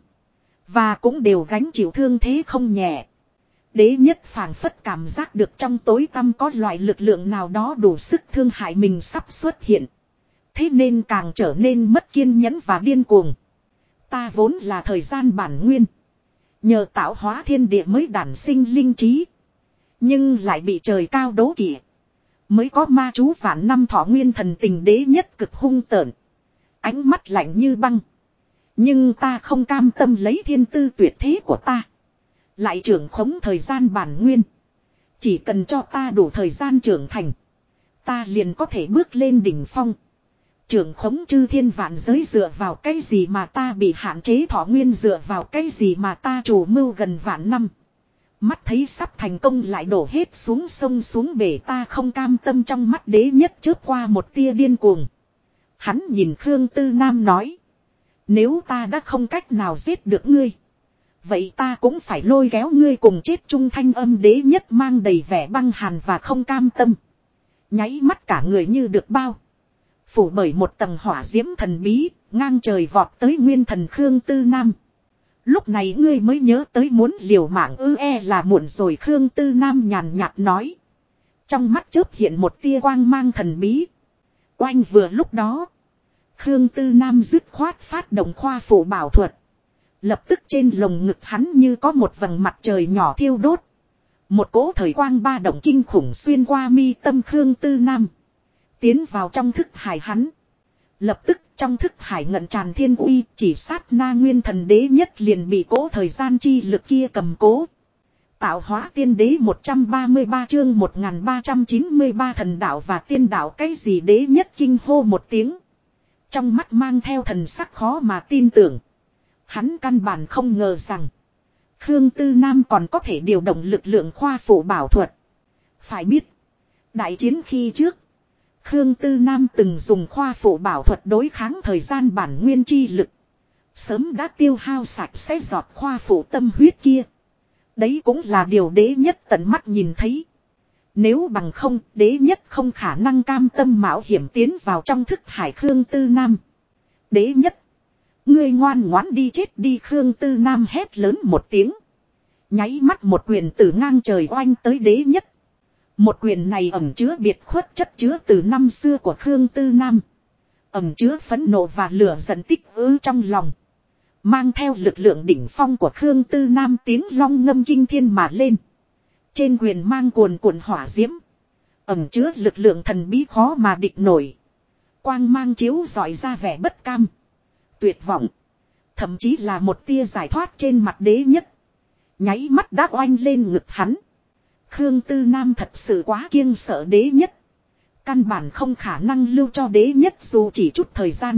Và cũng đều gánh chịu thương thế không nhẹ. Đế nhất phảng phất cảm giác được trong tối tăm có loại lực lượng nào đó đủ sức thương hại mình sắp xuất hiện. Thế nên càng trở nên mất kiên nhẫn và điên cuồng. Ta vốn là thời gian bản nguyên. Nhờ tạo hóa thiên địa mới đản sinh linh trí. Nhưng lại bị trời cao đố kỵ. Mới có ma chú vạn năm thọ nguyên thần tình đế nhất cực hung tợn. Ánh mắt lạnh như băng. Nhưng ta không cam tâm lấy thiên tư tuyệt thế của ta. Lại trưởng khống thời gian bản nguyên. Chỉ cần cho ta đủ thời gian trưởng thành. Ta liền có thể bước lên đỉnh phong. Trưởng khống chư thiên vạn giới dựa vào cái gì mà ta bị hạn chế thọ nguyên dựa vào cái gì mà ta chủ mưu gần vạn năm. Mắt thấy sắp thành công lại đổ hết xuống sông xuống bể ta không cam tâm trong mắt đế nhất chớp qua một tia điên cuồng. Hắn nhìn Khương Tư Nam nói. Nếu ta đã không cách nào giết được ngươi. Vậy ta cũng phải lôi kéo ngươi cùng chết chung thanh âm đế nhất mang đầy vẻ băng hàn và không cam tâm. Nháy mắt cả người như được bao. Phủ bởi một tầng hỏa diễm thần bí, ngang trời vọt tới nguyên thần Khương Tư Nam. Lúc này ngươi mới nhớ tới muốn liều mạng là muộn rồi Khương Tư Nam nhàn nhạt nói. Trong mắt chớp hiện một tia quang mang thần bí. Oanh vừa lúc đó. Khương Tư Nam dứt khoát phát động khoa phụ bảo thuật. Lập tức trên lồng ngực hắn như có một vầng mặt trời nhỏ thiêu đốt. Một cỗ thời quang ba động kinh khủng xuyên qua mi tâm Khương Tư Nam. Tiến vào trong thức hải hắn. Lập tức trong thức hải ngận tràn thiên uy chỉ sát na nguyên thần đế nhất liền bị cỗ thời gian chi lực kia cầm cố. Tạo hóa tiên đế 133 chương 1393 thần đạo và tiên đạo cái gì đế nhất kinh hô một tiếng. Trong mắt mang theo thần sắc khó mà tin tưởng. Hắn căn bản không ngờ rằng. Khương Tư Nam còn có thể điều động lực lượng khoa phụ bảo thuật. Phải biết. Đại chiến khi trước. Khương Tư Nam từng dùng khoa phụ bảo thuật đối kháng thời gian bản nguyên chi lực. Sớm đã tiêu hao sạch sẽ giọt khoa phụ tâm huyết kia. Đấy cũng là điều đế nhất tận mắt nhìn thấy. Nếu bằng không, đế nhất không khả năng cam tâm mạo hiểm tiến vào trong thức hải Khương Tư Nam. Đế nhất. Ngươi ngoan ngoãn đi chết đi Khương Tư Nam hét lớn một tiếng. Nháy mắt một quyền từ ngang trời oanh tới đế nhất. Một quyền này ẩn chứa biệt khuất chất chứa từ năm xưa của Khương Tư Nam. ẩn chứa phẫn nộ và lửa giận tích ứ trong lòng. Mang theo lực lượng đỉnh phong của Khương Tư Nam tiếng long ngâm kinh thiên mà lên. Trên quyền mang cuồn cuộn hỏa diễm. Ẩn chứa lực lượng thần bí khó mà địch nổi. Quang mang chiếu rọi ra vẻ bất cam. Tuyệt vọng. Thậm chí là một tia giải thoát trên mặt đế nhất. Nháy mắt đã oanh lên ngực hắn. Khương Tư Nam thật sự quá kiêng sợ đế nhất. Căn bản không khả năng lưu cho đế nhất dù chỉ chút thời gian.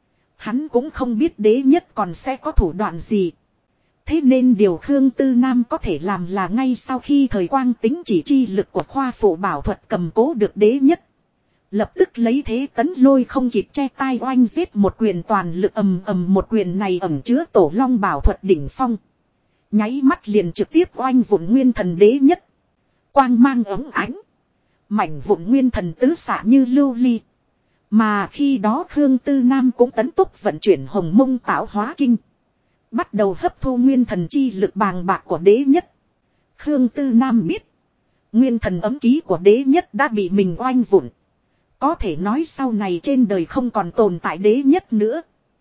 Hắn cũng không biết đế nhất còn sẽ có thủ đoạn gì. Thế nên điều Khương Tư Nam có thể làm là ngay sau khi thời quang tính chỉ chi lực của khoa phụ bảo thuật cầm cố được đế nhất. Lập tức lấy thế tấn lôi không kịp che tai oanh giết một quyền toàn lực ầm ầm, một quyền này ẩn chứa tổ long bảo thuật đỉnh phong. Nháy mắt liền trực tiếp oanh vụn nguyên thần đế nhất. Quang mang ống ánh. Mảnh vụn nguyên thần tứ xạ như lưu ly. Mà khi đó Khương Tư Nam cũng tấn tốc vận chuyển hồng mông tạo hóa kinh. Bắt đầu hấp thu nguyên thần chi lực bàng bạc của đế nhất. Khương Tư Nam biết. Nguyên thần ấm ký của đế nhất đã bị mình oanh vụn. Có thể nói sau này trên đời không còn tồn tại đế nhất nữa.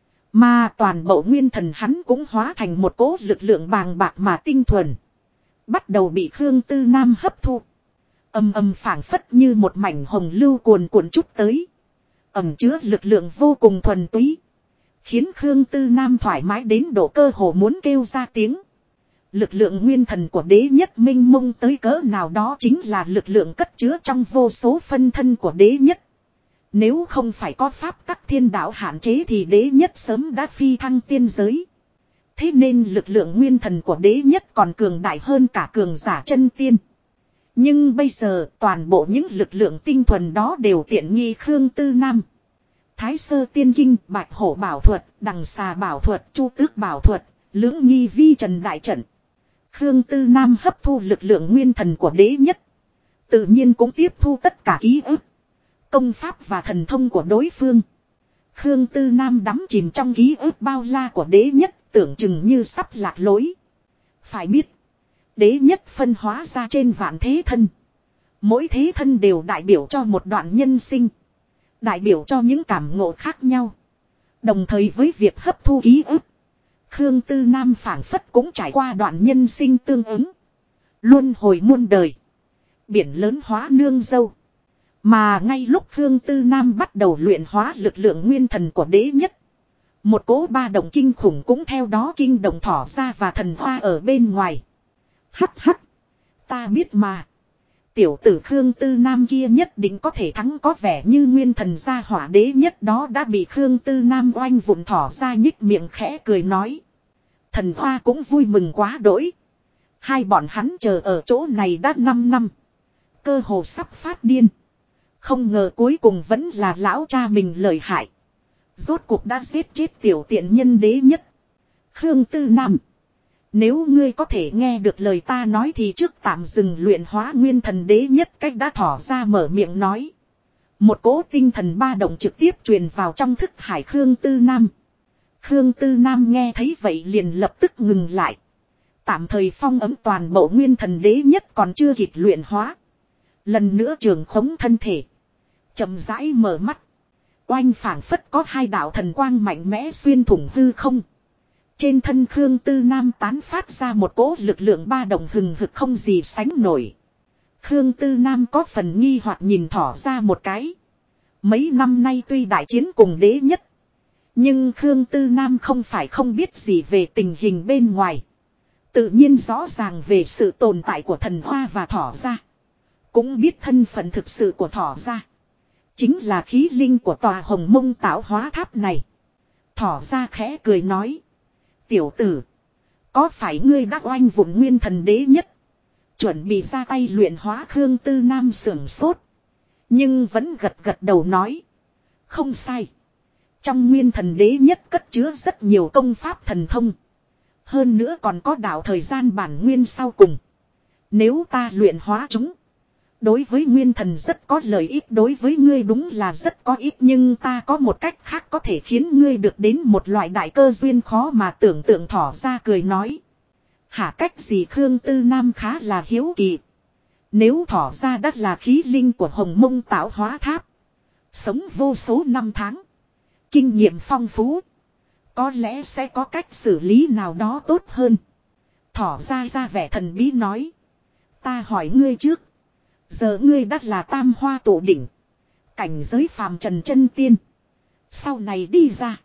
Mà toàn bộ nguyên thần hắn cũng hóa thành một cỗ lực lượng bàng bạc mà tinh thuần. Bắt đầu bị Khương Tư Nam hấp thu. Âm âm phảng phất như một mảnh hồng lưu cuồn cuộn chút tới. Ẩm chứa lực lượng vô cùng thuần túy. Khiến Khương Tư Nam thoải mái đến độ cơ hồ muốn kêu ra tiếng. Lực lượng nguyên thần của đế nhất minh mông tới cỡ nào đó chính là lực lượng cất chứa trong vô số phân thân của đế nhất. Nếu không phải có pháp tắc thiên đạo hạn chế thì đế nhất sớm đã phi thăng tiên giới. Thế nên lực lượng nguyên thần của đế nhất còn cường đại hơn cả cường giả chân tiên. Nhưng bây giờ toàn bộ những lực lượng tinh thuần đó đều tiện nghi Khương Tư Nam. Thái Sơ Tiên Kinh, Bạch Hổ Bảo Thuật, Đằng Xà Bảo Thuật, Chu Tước Bảo Thuật, Lưỡng Nghi Vi Trần Đại Trận. Khương Tư Nam hấp thu lực lượng nguyên thần của đế nhất. Tự nhiên cũng tiếp thu tất cả ký ức, công pháp và thần thông của đối phương. Khương Tư Nam đắm chìm trong ký ức bao la của đế nhất, tưởng chừng như sắp lạc lối. Phải biết, đế nhất phân hóa ra trên vạn thế thân. Mỗi thế thân đều đại biểu cho một đoạn nhân sinh. Đại biểu cho những cảm ngộ khác nhau. Đồng thời với việc hấp thu ký ức, Khương Tư Nam phảng phất cũng trải qua đoạn nhân sinh tương ứng. Luân hồi muôn đời. Biển lớn hóa nương dâu. Mà ngay lúc Khương Tư Nam bắt đầu luyện hóa lực lượng nguyên thần của đế nhất. Một cỗ ba động kinh khủng cũng theo đó kinh động thỏ ra và thần hoa ở bên ngoài. Hắc hắc. Ta biết mà. Tiểu tử Khương Tư Nam kia nhất định có thể thắng, có vẻ như nguyên thần gia hỏa đế nhất đó đã bị Khương Tư Nam oanh vụn thỏ ra nhích miệng khẽ cười nói. Thần hoa cũng vui mừng quá đỗi. Hai bọn hắn chờ ở chỗ này đã 5 năm. Cơ hồ sắp phát điên. Không ngờ cuối cùng vẫn là lão cha mình lợi hại. Rốt cuộc đã giết chết tiểu tiện nhân đế nhất. Khương Tư Nam. Nếu ngươi có thể nghe được lời ta nói thì trước tạm dừng luyện hóa nguyên thần đế nhất, cách đã thỏ ra mở miệng nói. Một cỗ tinh thần ba động trực tiếp truyền vào trong thức hải Khương Tư Nam. Khương Tư Nam nghe thấy vậy liền lập tức ngừng lại. Tạm thời phong ấm toàn bộ nguyên thần đế nhất còn chưa kịp luyện hóa. Lần nữa trường khống thân thể. Chậm rãi mở mắt. Oanh phảng phất có hai đạo thần quang mạnh mẽ xuyên thủng hư không. Trên thân Khương Tư Nam tán phát ra một cỗ lực lượng ba động hừng hực không gì sánh nổi. Khương Tư Nam có phần nghi hoặc nhìn thỏ ra một cái. Mấy năm nay tuy đại chiến cùng đế nhất. Nhưng Khương Tư Nam không phải không biết gì về tình hình bên ngoài. Tự nhiên rõ ràng về sự tồn tại của thần hoa và thỏ ra. Cũng biết thân phận thực sự của thỏ ra. Chính là khí linh của tòa hồng mông tạo hóa tháp này. Thỏ ra khẽ cười nói. Tiểu tử. Có phải ngươi đã oanh vụn nguyên thần đế nhất. Chuẩn bị ra tay luyện hóa Khương Tư Nam sưởng sốt. Nhưng vẫn gật gật đầu nói. Không sai. Trong nguyên thần đế nhất cất chứa rất nhiều công pháp thần thông. Hơn nữa còn có đạo thời gian bản nguyên sau cùng. Nếu ta luyện hóa chúng. Đối với nguyên thần rất có lợi ích, đối với ngươi đúng là rất có ích, nhưng ta có một cách khác có thể khiến ngươi được đến một loại đại cơ duyên khó mà tưởng tượng. Thỏ ra cười nói. Hả, cách gì? Khương Tư Nam khá là hiếu kỳ. Nếu thỏ ra đất là khí linh của hồng mông tạo hóa tháp. Sống vô số năm tháng. Kinh nghiệm phong phú. Có lẽ sẽ có cách xử lý nào đó tốt hơn. Thỏ ra vẻ thần bí nói. Ta hỏi ngươi trước. Giờ ngươi đã là tam hoa tổ đỉnh. Cảnh giới phàm trần chân tiên. Sau này đi ra.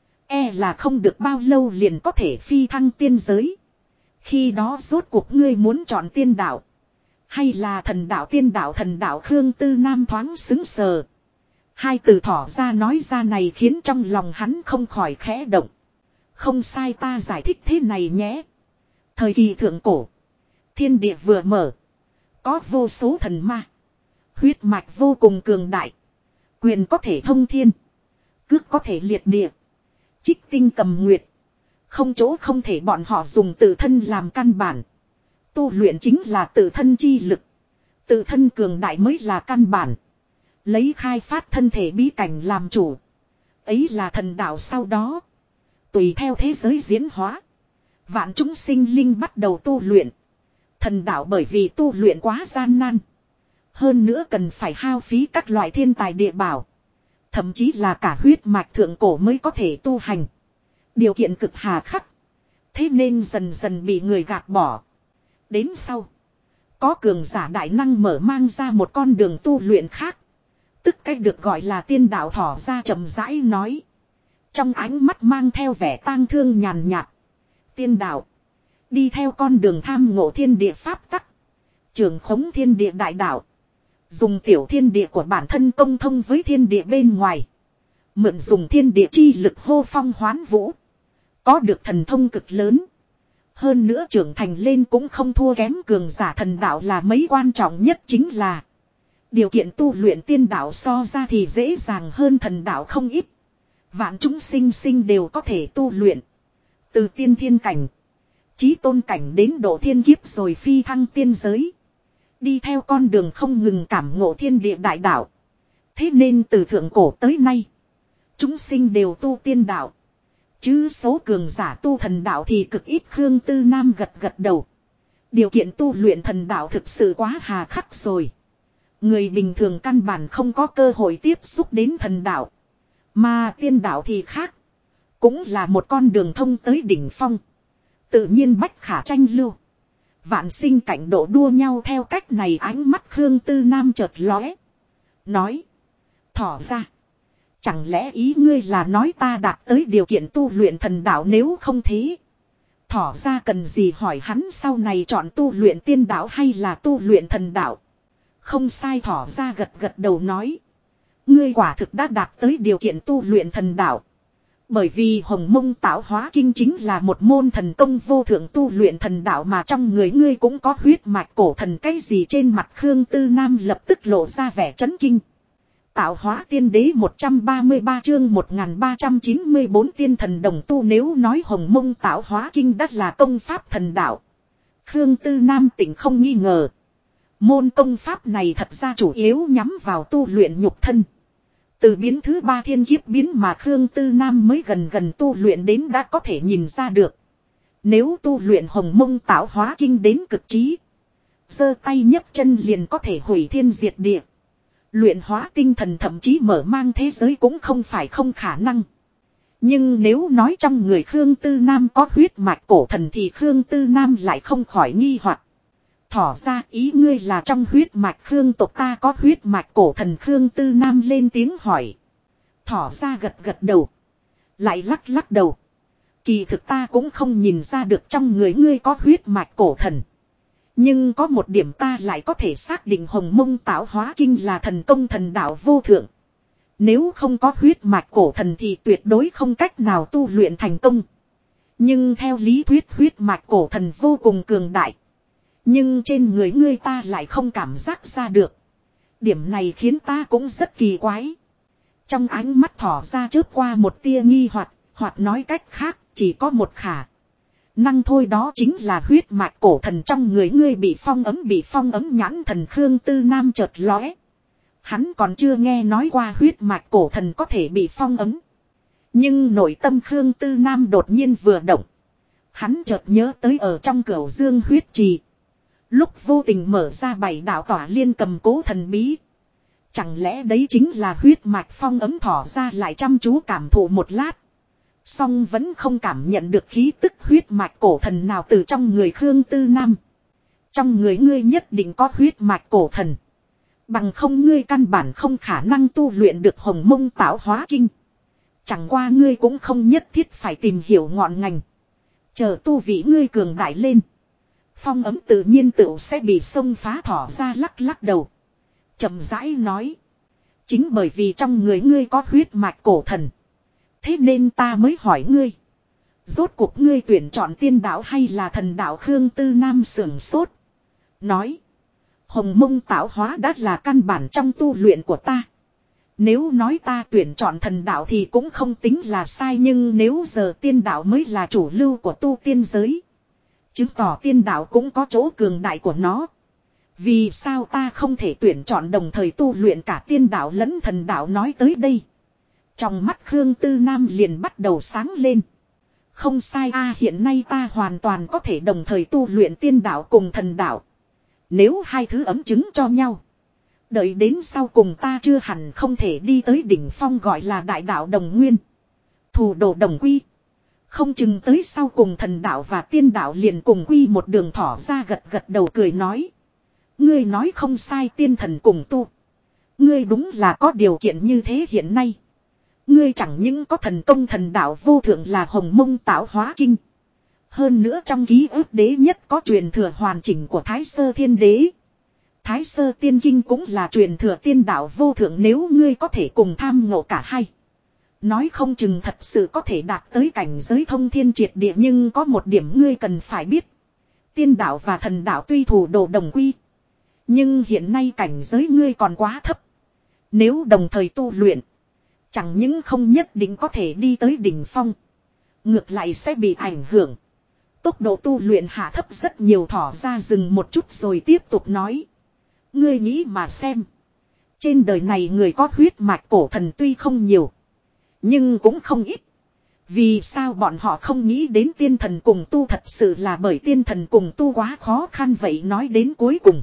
E là không được bao lâu liền có thể phi thăng tiên giới. Khi đó rốt cuộc ngươi muốn chọn tiên đạo. Hay là thần đạo tiên đạo thần đạo Khương Tư Nam thoáng xứng sờ. Hai từ thỏ ra nói ra này khiến trong lòng hắn không khỏi khẽ động. Không sai ta giải thích thế này nhé. Thời kỳ thượng cổ. Thiên địa vừa mở. Có vô số thần ma. Huyết mạch vô cùng cường đại. Quyền có thể thông thiên. Cước có thể liệt địa. Trích tinh cầm nguyệt. Không chỗ không thể bọn họ dùng tự thân làm căn bản. Tu luyện chính là tự thân chi lực. Tự thân cường đại mới là căn bản. Lấy khai phát thân thể bí cảnh làm chủ. Ấy là thần đạo sau đó. Tùy theo thế giới diễn hóa. Vạn chúng sinh linh bắt đầu tu luyện. Thần đạo bởi vì tu luyện quá gian nan. Hơn nữa cần phải hao phí các loại thiên tài địa bảo. Thậm chí là cả huyết mạch thượng cổ mới có thể tu hành. Điều kiện cực hà khắc. Thế nên dần dần bị người gạt bỏ. Đến sau. Có cường giả đại năng mở mang ra một con đường tu luyện khác. Tức cách được gọi là tiên đạo thỏ ra chậm rãi nói. Trong ánh mắt mang theo vẻ tang thương nhàn nhạt. Tiên đạo. Đi theo con đường tham ngộ thiên địa pháp tắc. Trường khống thiên địa đại đạo. Dùng tiểu thiên địa của bản thân công thông với thiên địa bên ngoài. Mượn dùng thiên địa chi lực hô phong hoán vũ. Có được thần thông cực lớn. Hơn nữa trưởng thành lên cũng không thua kém cường giả thần đạo là mấy quan trọng nhất chính là. Điều kiện tu luyện tiên đạo so ra thì dễ dàng hơn thần đạo không ít. Vạn chúng sinh sinh đều có thể tu luyện. Từ tiên thiên cảnh. Chí tôn cảnh đến độ thiên kiếp rồi phi thăng tiên giới. Đi theo con đường không ngừng cảm ngộ thiên địa đại đạo. Thế nên từ thượng cổ tới nay. Chúng sinh đều tu tiên đạo. Chứ số cường giả tu thần đạo thì cực ít. Khương Tư Nam gật gật đầu. Điều kiện tu luyện thần đạo thực sự quá hà khắc rồi. Người bình thường căn bản không có cơ hội tiếp xúc đến thần đạo. Mà tiên đạo thì khác. Cũng là một con đường thông tới đỉnh phong. Tự nhiên bách khả tranh lưu. Vạn sinh cảnh độ đua nhau theo cách này. Ánh mắt Khương Tư Nam chợt lóe. Nói. Thỏ ra. Chẳng lẽ ý ngươi là nói ta đạt tới điều kiện tu luyện thần đạo nếu không thế? Thỏ ra cần gì hỏi hắn sau này chọn tu luyện tiên đạo hay là tu luyện thần đạo? Không sai thỏ ra gật gật đầu nói. Ngươi quả thực đã đạt tới điều kiện tu luyện thần đạo. Bởi vì Hồng Mông Tạo Hóa Kinh chính là một môn thần công vô thượng tu luyện thần đạo mà trong người ngươi cũng có huyết mạch cổ thần cái gì trên mặt Khương Tư Nam lập tức lộ ra vẻ chấn kinh. Tạo Hóa Tiên Đế 133 chương 1394 tiên thần đồng tu nếu nói Hồng Mông Tạo Hóa Kinh đắt là công pháp thần đạo. Khương Tư Nam tỉnh không nghi ngờ. Môn công pháp này thật ra chủ yếu nhắm vào tu luyện nhục thân. Từ biến thứ 3 thiên kiếp biến mà Khương Tư Nam mới gần tu luyện đến đã có thể nhìn ra được. Nếu tu luyện Hồng Mông Tạo Hóa Kinh đến cực trí. Giơ tay nhấc chân liền có thể hủy thiên diệt địa. Luyện hóa tinh thần thậm chí mở mang thế giới cũng không phải không khả năng. Nhưng nếu nói trong người Khương Tư Nam có huyết mạch cổ thần thì Khương Tư Nam lại không khỏi nghi hoặc. Thỏ ra ý ngươi là trong huyết mạch Khương tộc ta có huyết mạch cổ thần Khương Tư Nam lên tiếng hỏi. Thỏ ra gật đầu. Lại lắc đầu. Kỳ thực ta cũng không nhìn ra được trong người ngươi có huyết mạch cổ thần. Nhưng có một điểm ta lại có thể xác định Hồng Mông Tạo Hóa Kinh là thần công thần đạo vô thượng. Nếu không có huyết mạch cổ thần thì tuyệt đối không cách nào tu luyện thành công. Nhưng theo lý thuyết huyết mạch cổ thần vô cùng cường đại. Nhưng trên người ngươi ta lại không cảm giác ra được. Điểm này khiến ta cũng rất kỳ quái. Trong ánh mắt thỏ ra chớp qua một tia nghi hoặc nói cách khác chỉ có một khả năng thôi đó chính là huyết mạch cổ thần trong người ngươi bị phong ấm nhãn thần Khương Tư Nam chợt lóe. Hắn còn chưa nghe nói qua huyết mạch cổ thần có thể bị phong ấm. Nhưng nội tâm Khương Tư Nam đột nhiên vừa động. Hắn chợt nhớ tới ở trong Cửu Dương huyết trì. Lúc vô tình mở ra 7 đạo tỏa liên cầm cố thần bí. Chẳng lẽ đấy chính là huyết mạch Phong ấm thỏ ra lại chăm chú cảm thụ một lát. Song vẫn không cảm nhận được khí tức huyết mạch cổ thần nào từ trong người Khương Tư Nam. Trong người ngươi nhất định có huyết mạch cổ thần. Bằng không ngươi căn bản không khả năng tu luyện được Hồng Mông Tạo Hóa Kinh. Chẳng qua ngươi cũng không nhất thiết phải tìm hiểu ngọn ngành. Chờ tu vị ngươi cường đại lên. Phong ấm tự nhiên tựu sẽ bị xông phá thỏ ra lắc lắc đầu. Chậm rãi nói. Chính bởi vì trong người ngươi có huyết mạch cổ thần. Thế nên ta mới hỏi ngươi. Rốt cuộc ngươi tuyển chọn tiên đạo hay là thần đạo? Khương Tư Nam sưởng sốt. Nói. Hồng Mông Tạo Hóa đã là căn bản trong tu luyện của ta. Nếu nói ta tuyển chọn thần đạo thì cũng không tính là sai. Nhưng nếu giờ tiên đạo mới là chủ lưu của tu tiên giới. Chứng tỏ tiên đạo cũng có chỗ cường đại của nó. Vì sao ta không thể tuyển chọn đồng thời tu luyện cả tiên đạo lẫn thần đạo? Nói tới đây. Trong mắt Khương Tư Nam liền bắt đầu sáng lên. Không sai a, hiện nay ta hoàn toàn có thể đồng thời tu luyện tiên đạo cùng thần đạo. Nếu hai thứ ấm chứng cho nhau. Đợi đến sau cùng ta chưa hẳn không thể đi tới đỉnh phong gọi là đại đạo đồng nguyên. Thủ đồ đồng quy. Không chừng tới sau cùng thần đạo và tiên đạo liền cùng quy một đường. Thỏ ra gật gật đầu cười nói. Ngươi nói không sai, tiên thần cùng tu. Ngươi đúng là có điều kiện như thế hiện nay. Ngươi chẳng những có thần công thần đạo vô thượng là Hồng Mông Tạo Hóa Kinh. Hơn nữa trong ký ức đế nhất có truyền thừa hoàn chỉnh của Thái Sơ Thiên Đế. Thái Sơ Tiên Kinh cũng là truyền thừa tiên đạo vô thượng. Nếu ngươi có thể cùng tham ngộ cả hai. Nói không chừng thật sự có thể đạt tới cảnh giới thông thiên triệt địa. Nhưng có một điểm ngươi cần phải biết. Tiên đạo và thần đạo tuy thủ đồ đồng quy. Nhưng hiện nay cảnh giới ngươi còn quá thấp. Nếu đồng thời tu luyện. Chẳng những không nhất định có thể đi tới đỉnh phong. Ngược lại sẽ bị ảnh hưởng. Tốc độ tu luyện hạ thấp rất nhiều. Thỏ ra dừng một chút rồi tiếp tục nói. Ngươi nghĩ mà xem. Trên đời này người có huyết mạch cổ thần tuy không nhiều. Nhưng cũng không ít. Vì sao bọn họ không nghĩ đến tiên thần cùng tu? Thật sự là bởi tiên thần cùng tu quá khó khăn. Vậy nói đến cuối cùng.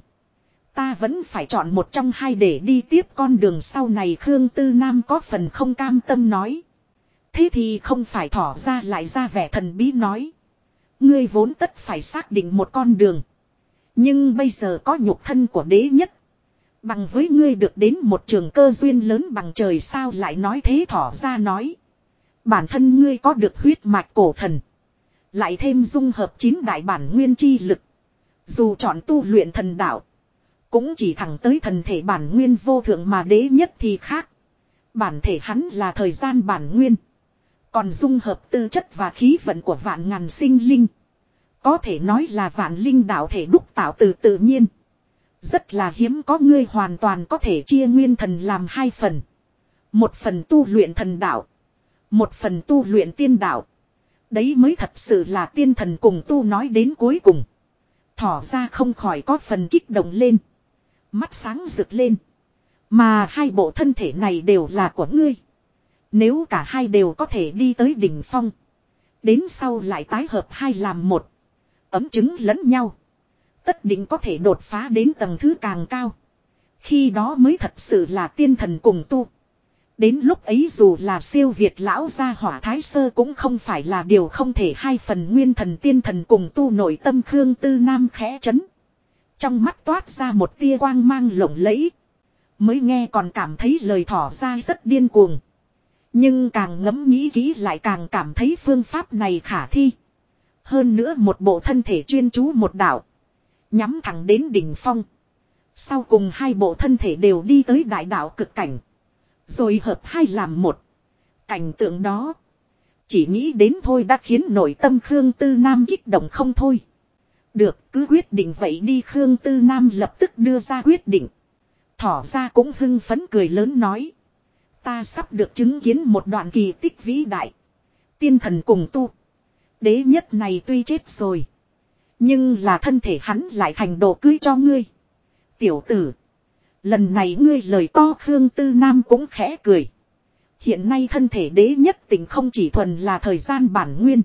Ta vẫn phải chọn một trong hai để đi tiếp con đường sau này. Khương Tư Nam có phần không cam tâm nói. Thế thì không phải? Thỏ ra lại ra vẻ thần bí nói. Ngươi vốn tất phải xác định một con đường. Nhưng bây giờ có nhục thân của đế nhất. Bằng với ngươi được đến một trường cơ duyên lớn bằng trời sao lại nói thế? Thỏ ra nói. Bản thân ngươi có được huyết mạch cổ thần. Lại thêm dung hợp 9 đại bản nguyên chi lực. Dù chọn tu luyện thần đạo. Cũng chỉ thẳng tới thần thể bản nguyên vô thượng mà đế nhất thì khác. Bản thể hắn là thời gian bản nguyên. Còn dung hợp tư chất và khí vận của vạn ngàn sinh linh. Có thể nói là vạn linh đạo thể đúc tạo từ tự nhiên. Rất là hiếm có. Ngươi hoàn toàn có thể chia nguyên thần làm hai phần. Một phần tu luyện thần đạo. Một phần tu luyện tiên đạo. Đấy mới thật sự là tiên thần cùng tu. Nói đến cuối cùng. Thỏ ra không khỏi có phần kích động lên. Mắt sáng rực lên. Mà hai bộ thân thể này đều là của ngươi. Nếu cả hai đều có thể đi tới đỉnh phong. Đến sau lại tái hợp hai làm một. Ấm chứng lẫn nhau. Tất định có thể đột phá đến tầng thứ càng cao. Khi đó mới thật sự là tiên thần cùng tu. Đến lúc ấy dù là siêu việt lão gia hỏa Thái Sơ cũng không phải là điều không thể. Hai phần nguyên thần tiên thần cùng tu nội tâm Khương Tư Nam khẽ chấn. Trong mắt toát ra một tia quang mang lộng lẫy. Mới nghe còn cảm thấy lời thỏ ra rất điên cuồng. Nhưng càng ngẫm nghĩ kỹ lại càng cảm thấy phương pháp này khả thi. Hơn nữa một bộ thân thể chuyên chú một đạo. Nhắm thẳng đến đỉnh phong. Sau cùng hai bộ thân thể đều đi tới đại đạo cực cảnh. Rồi hợp hai làm một. Cảnh tượng đó. Chỉ nghĩ đến thôi đã khiến nội tâm Khương Tư Nam kích động không thôi. Được, cứ quyết định vậy đi. Khương Tư Nam lập tức đưa ra quyết định. Thỏ ra cũng hưng phấn cười lớn nói. Ta sắp được chứng kiến một đoạn kỳ tích vĩ đại. Tiên thần cùng tu. Đế nhất này tuy chết rồi. Nhưng là thân thể hắn lại thành đồ cưới cho ngươi. Tiểu tử. Lần này ngươi lời to. Khương Tư Nam cũng khẽ cười. Hiện nay thân thể đế nhất tình không chỉ thuần là thời gian bản nguyên.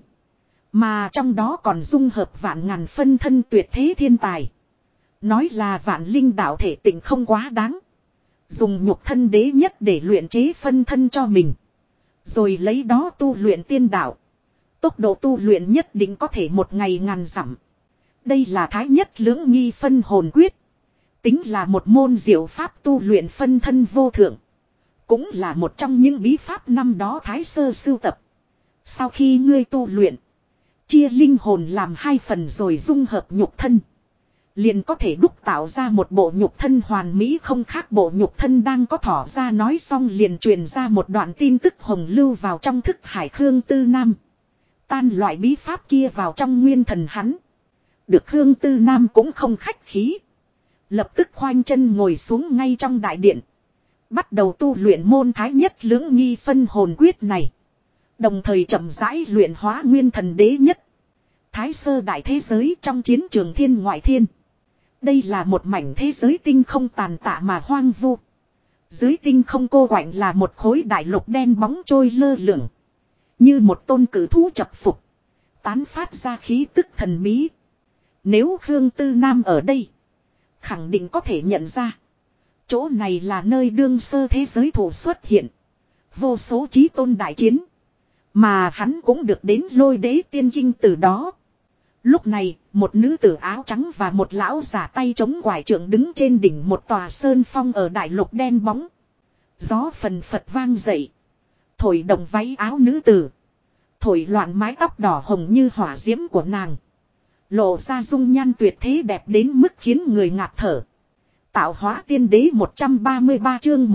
Mà trong đó còn dung hợp vạn ngàn phân thân tuyệt thế thiên tài. Nói là vạn linh đạo thể tình không quá đáng. Dùng nhục thân đế nhất để luyện chế phân thân cho mình. Rồi lấy đó tu luyện tiên đạo. Tốc độ tu luyện nhất định có thể một ngày ngàn dặm. Đây là thái nhất lưỡng nghi phân hồn quyết. Tính là một môn diệu pháp tu luyện phân thân vô thượng. Cũng là một trong những bí pháp năm đó thái sơ sưu tập. Sau khi ngươi tu luyện, chia linh hồn làm hai phần rồi dung hợp nhục thân, liền có thể đúc tạo ra một bộ nhục thân hoàn mỹ không khác bộ nhục thân đang có thỏ ra. Nói xong liền truyền ra một đoạn tin tức hồng lưu vào trong thức hải Khương Tư Nam. Tan loại bí pháp kia vào trong nguyên thần hắn. Được Khương Tư Nam cũng không khách khí. Lập tức khoanh chân ngồi xuống ngay trong đại điện. Bắt đầu tu luyện môn thái nhất lưỡng nghi phân hồn quyết này. Đồng thời chậm rãi luyện hóa nguyên thần đế nhất. Thái sơ đại thế giới trong chiến trường thiên ngoại thiên. Đây là một mảnh thế giới tinh không tàn tạ mà hoang vu. Dưới tinh không cô quạnh là một khối đại lục đen bóng trôi lơ lửng. Như một tôn cử thú chập phục. Tán phát ra khí tức thần bí. Nếu Khương Tư Nam ở đây, khẳng định có thể nhận ra. Chỗ này là nơi đương sơ thế giới thủ xuất hiện. Vô số chí tôn đại chiến. Mà hắn cũng được đến Lôi Đế tiên kinh từ đó. Lúc này, một nữ tử áo trắng và một lão giả tay chống quải trượng đứng trên đỉnh một tòa sơn phong ở đại lục đen bóng. Gió phần phật vang dậy. Thổi động váy áo nữ tử. Thổi loạn mái tóc đỏ hồng như hỏa diễm của nàng. Lộ ra dung nhan tuyệt thế đẹp đến mức khiến người ngạt thở. Tạo hóa tiên đế 133 chương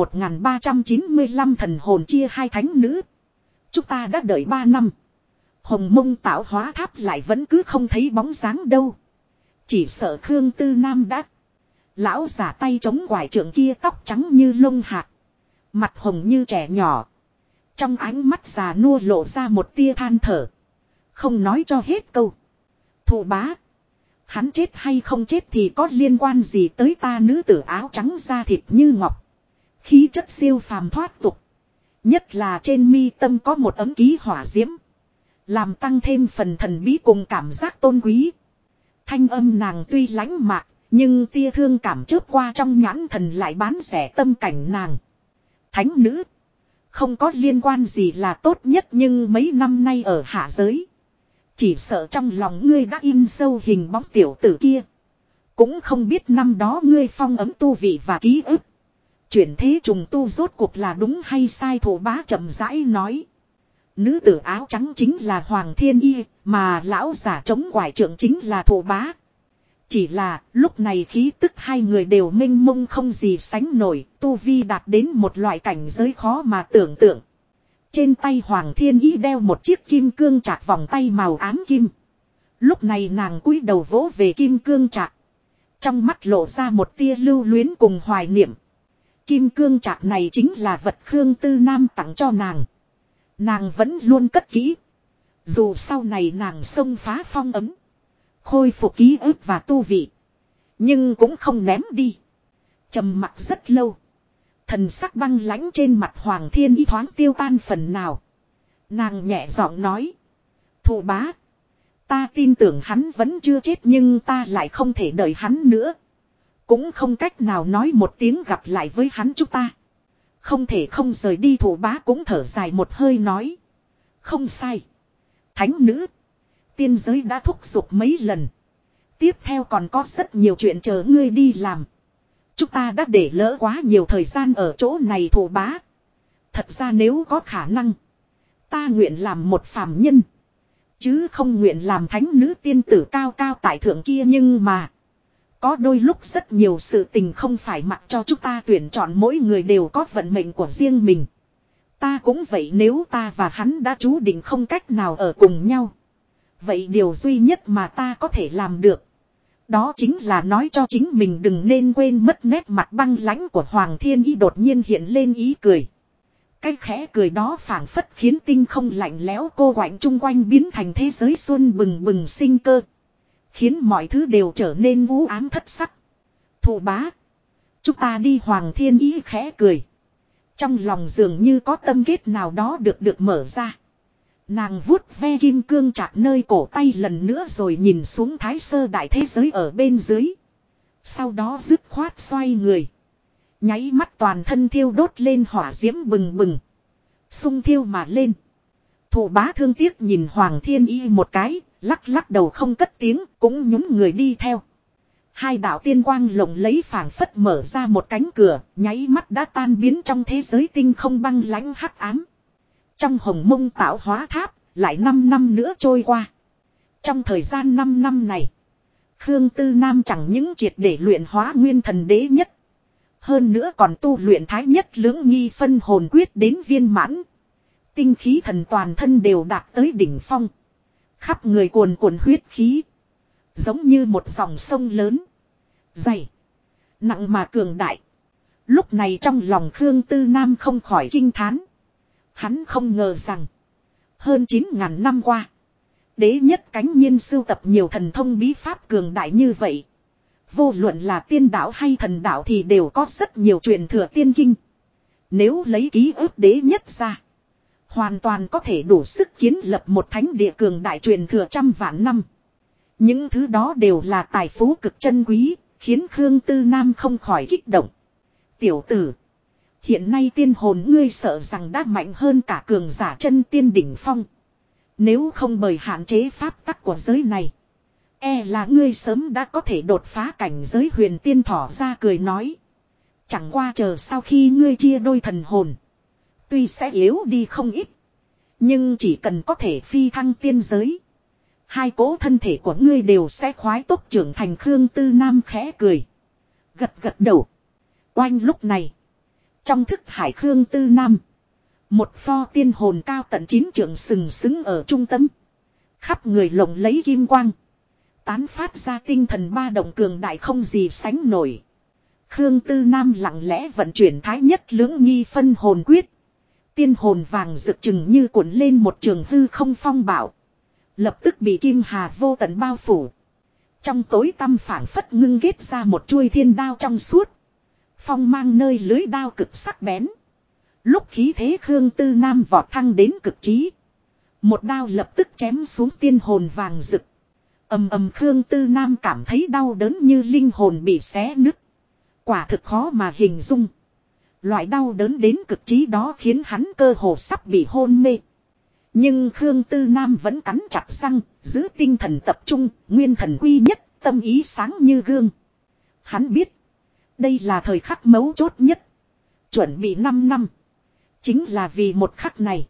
1395 thần hồn chia hai thánh nữ. Chúng ta đã đợi 3 năm. Hồng Mông tạo hóa tháp lại vẫn cứ không thấy bóng dáng đâu. Chỉ sợ Khương Tư Nam đã. Lão giả tay chống quải trượng kia tóc trắng như lông hạt. Mặt hồng như trẻ nhỏ. Trong ánh mắt già nua lộ ra một tia than thở. Không nói cho hết câu. Thụ bá. Hắn chết hay không chết thì có liên quan gì tới ta? Nữ tử áo trắng da thịt như ngọc. Khí chất siêu phàm thoát tục. Nhất là trên mi tâm có một ấm ký hỏa diễm. Làm tăng thêm phần thần bí cùng cảm giác tôn quý. Thanh âm nàng tuy lãnh mạc, nhưng tia thương cảm chớp qua trong nhãn thần lại bán rẻ tâm cảnh nàng. Thánh nữ. Không có liên quan gì là tốt nhất, nhưng mấy năm nay ở hạ giới. Chỉ sợ trong lòng ngươi đã in sâu hình bóng tiểu tử kia. Cũng không biết năm đó ngươi phong ấm tu vị và ký ức. Chuyển thế trùng tu rốt cuộc là đúng hay sai? Thổ bá chậm rãi nói. Nữ tử áo trắng chính là Hoàng Thiên Y, mà lão giả chống quải trượng chính là Thổ bá. Chỉ là lúc này khí tức hai người đều mênh mông không gì sánh nổi, tu vi đạt đến một loại cảnh giới khó mà tưởng tượng. Trên tay Hoàng Thiên Y đeo một chiếc kim cương trạc vòng tay màu ám kim. Lúc này nàng cúi đầu vỗ về kim cương trạc. Trong mắt lộ ra một tia lưu luyến cùng hoài niệm. Kim cương trạc này chính là vật Khương Tư Nam tặng cho nàng. Nàng vẫn luôn cất kỹ. Dù sau này nàng xông phá phong ấm, khôi phục ký ức và tu vị, nhưng cũng không ném đi. Trầm mặc rất lâu. Thần sắc băng lãnh trên mặt Hoàng Thiên Y thoáng tiêu tan phần nào. Nàng nhẹ giọng nói. Thụ bá. Ta tin tưởng hắn vẫn chưa chết, nhưng ta lại không thể đợi hắn nữa. Cũng không cách nào nói một tiếng gặp lại với hắn chúng ta. Không thể không rời đi. Thụ bá cũng thở dài một hơi nói. Không sai. Thánh nữ. Tiên giới đã thúc giục mấy lần. Tiếp theo còn có rất nhiều chuyện chờ ngươi đi làm. Chúng ta đã để lỡ quá nhiều thời gian ở chỗ này. Thụ bá. Thật ra nếu có khả năng, ta nguyện làm một phàm nhân, chứ không nguyện làm thánh nữ tiên tử cao cao tại thượng kia. Nhưng mà có đôi lúc rất nhiều sự tình không phải mặc cho chúng ta tuyển chọn, mỗi người đều có vận mệnh của riêng mình. Ta cũng vậy, nếu ta và hắn đã chú định không cách nào ở cùng nhau, vậy điều duy nhất mà ta có thể làm được, đó chính là nói cho chính mình đừng nên quên mất. Nét mặt băng lãnh của Hoàng Thiên Y đột nhiên hiện lên ý cười. Cái khẽ cười đó phảng phất khiến tinh không lạnh lẽo cô quạnh chung quanh biến thành thế giới xuân bừng bừng sinh cơ, khiến mọi thứ đều trở nên u ám thất sắc. Thụ bá. Chúng ta đi. Hoàng Thiên Y khẽ cười. Trong lòng dường như có tâm kết nào đó được mở ra. Nàng vuốt ve kim cương trạc nơi cổ tay lần nữa rồi nhìn xuống thái sơ đại thế giới ở bên dưới. Sau đó dứt khoát xoay người. Nháy mắt toàn thân thiêu đốt lên hỏa diễm bừng bừng. Xung thiêu mà lên. Thụ bá thương tiếc nhìn Hoàng Thiên Y một cái, lắc lắc đầu không cất tiếng, cũng nhún người đi theo. Hai đạo tiên quang lộng lấy phảng phất mở ra một cánh cửa, nháy mắt đã tan biến trong thế giới tinh không băng lãnh hắc ám. Trong hồng mông tạo hóa tháp, lại 5 năm nữa trôi qua. Trong thời gian 5 năm này, Khương Tư Nam chẳng những triệt để luyện hóa nguyên thần đế nhất. Hơn nữa còn tu luyện thái nhất lưỡng nghi phân hồn quyết đến viên mãn. Tinh khí thần toàn thân đều đạt tới đỉnh phong. Khắp người cuồn cuộn huyết khí. Giống như một dòng sông lớn. Dày. Nặng mà cường đại. Lúc này trong lòng Khương Tư Nam không khỏi kinh thán. Hắn không ngờ rằng. Hơn 9.000 năm qua. Đế nhất cánh nhiên sưu tập nhiều thần thông bí pháp cường đại như vậy. Vô luận là tiên đạo hay thần đạo thì đều có rất nhiều truyền thừa tiên kinh. Nếu lấy ký ức đế nhất ra. Hoàn toàn có thể đủ sức kiến lập một thánh địa cường đại truyền thừa trăm vạn năm. Những thứ đó đều là tài phú cực chân quý, khiến Khương Tư Nam không khỏi kích động. Tiểu tử, hiện nay tiên hồn ngươi sợ rằng đã mạnh hơn cả cường giả chân tiên đỉnh phong. Nếu không bởi hạn chế pháp tắc của giới này, e là ngươi sớm đã có thể đột phá cảnh giới huyền tiên thỏ ra cười nói. Chẳng qua chờ sau khi ngươi chia đôi thần hồn. Tuy sẽ yếu đi không ít. Nhưng chỉ cần có thể phi thăng tiên giới. Hai cỗ thân thể của ngươi đều sẽ khoái tốc trưởng thành. Khương Tư Nam khẽ cười. Gật gật đầu. Oanh lúc này. Trong thức hải Khương Tư Nam. Một pho tiên hồn cao tận 9 trượng sừng sững ở trung tâm. Khắp người lộng lấy kim quang. Tán phát ra tinh thần ba động cường đại không gì sánh nổi. Khương Tư Nam lặng lẽ vận chuyển thái nhất lưỡng nghi phân hồn quyết. Tiên hồn vàng rực chừng như cuộn lên một trường hư không phong bạo. Lập tức bị kim hà vô tận bao phủ. Trong tối tăm phảng phất ngưng ghét ra một chuôi thiên đao trong suốt. Phong mang nơi lưới đao cực sắc bén. Lúc khí thế Khương Tư Nam vọt thăng đến cực trí. Một đao lập tức chém xuống tiên hồn vàng rực. Ầm ầm Khương Tư Nam cảm thấy đau đớn như linh hồn bị xé nứt. Quả thực khó mà hình dung. Loại đau đớn đến cực trí đó khiến hắn cơ hồ sắp bị hôn mê. Nhưng Khương Tư Nam vẫn cắn chặt răng, giữ tinh thần tập trung, nguyên thần quy nhất, tâm ý sáng như gương. Hắn biết, đây là thời khắc mấu chốt nhất. Chuẩn bị 5 năm. Chính là vì một khắc này.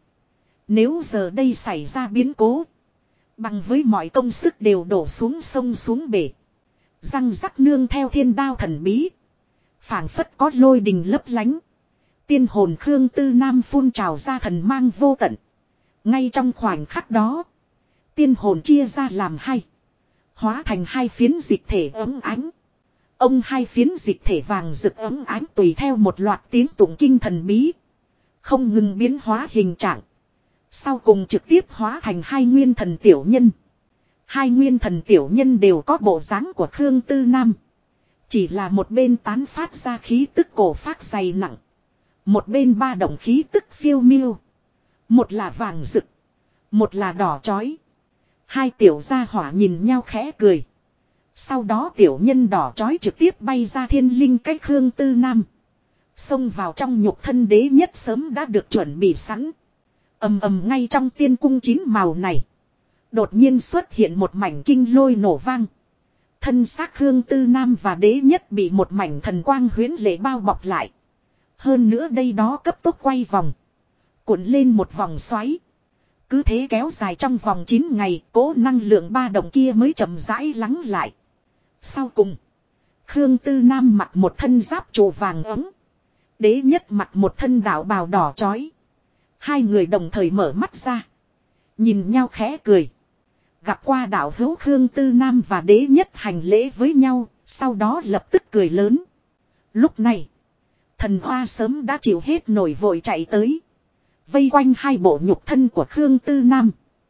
Nếu giờ đây xảy ra biến cố, bằng với mọi công sức đều đổ xuống sông xuống bể. Răng rắc nương theo thiên đao thần bí. Phảng phất có lôi đình lấp lánh. Tiên hồn Khương Tư Nam phun trào ra thần mang vô tận. Ngay trong khoảnh khắc đó. Tiên hồn chia ra làm hai. Hóa thành hai phiến dịch thể ấm ánh. Ông hai phiến dịch thể vàng rực ấm ánh tùy theo một loạt tiếng tụng kinh thần bí. Không ngừng biến hóa hình trạng. Sau cùng trực tiếp hóa thành hai nguyên thần tiểu nhân. Hai nguyên thần tiểu nhân đều có bộ dáng của Khương Tư Nam. Chỉ là một bên tán phát ra khí tức cổ phát dày nặng. Một bên ba động khí tức phiêu miêu. Một là vàng rực. Một là đỏ chói. Hai tiểu gia hỏa nhìn nhau khẽ cười. Sau đó tiểu nhân đỏ chói trực tiếp bay ra thiên linh cách Khương Tư Nam. Xông vào trong nhục thân đế nhất sớm đã được chuẩn bị sẵn. Ầm ầm ngay trong tiên cung 9 màu này. Đột nhiên xuất hiện một mảnh kinh lôi nổ vang. Thân xác Khương Tư Nam và đế nhất bị một mảnh thần quang huyễn lệ bao bọc lại. Hơn nữa đây đó cấp tốc quay vòng. Cuộn lên một vòng xoáy. Cứ thế kéo dài trong vòng 9 ngày, cố năng lượng ba động kia mới chậm rãi lắng lại. Sau cùng, Khương Tư Nam mặc một thân giáp trụ vàng ấm. Đế nhất mặc một thân đạo bào đỏ chói. Hai người đồng thời mở mắt ra. Nhìn nhau khẽ cười. Gặp qua đạo hữu Khương Tư Nam và đế nhất hành lễ với nhau, sau đó lập tức cười lớn. Lúc này, thần hoa sớm đã chịu hết nổi vội chạy tới. Vây quanh hai bộ nhục thân của Khương Tư Nam.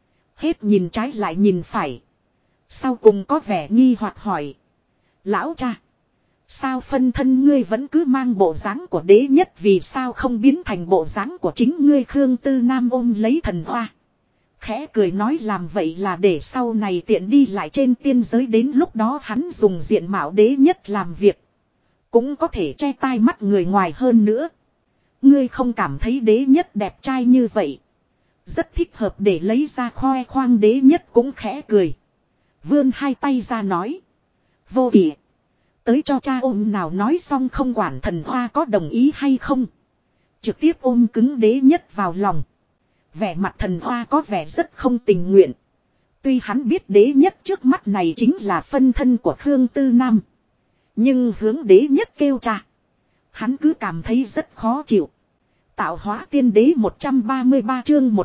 Hết nhìn trái lại nhìn phải. Sau cùng có vẻ nghi hoặc hỏi. Lão cha, sao phân thân ngươi vẫn cứ mang bộ dáng của đế nhất, vì sao không biến thành bộ dáng của chính ngươi? Khương Tư Nam ôm lấy thần hoa. Khẽ cười nói làm vậy là để sau này tiện đi lại trên tiên giới, đến lúc đó hắn dùng diện mạo đế nhất làm việc. cũng có thể che tai mắt người ngoài hơn nữa. Ngươi không cảm thấy đế nhất đẹp trai như vậy. Rất thích hợp để lấy ra khoe khoang, đế nhất cũng khẽ cười. Vươn hai tay ra nói. Vô kỷ. Tới cho cha ôm nào, nói xong không quản Thần Hoa có đồng ý hay không. Trực tiếp ôm cứng đế nhất vào lòng. Vẻ mặt Thần Hoa có vẻ rất không tình nguyện. Tuy hắn biết đế nhất trước mắt này chính là phân thân của Khương Tư Nam. Nhưng hướng đế nhất kêu cha, hắn cứ cảm thấy rất khó chịu. Tạo hóa tiên đế 133 chương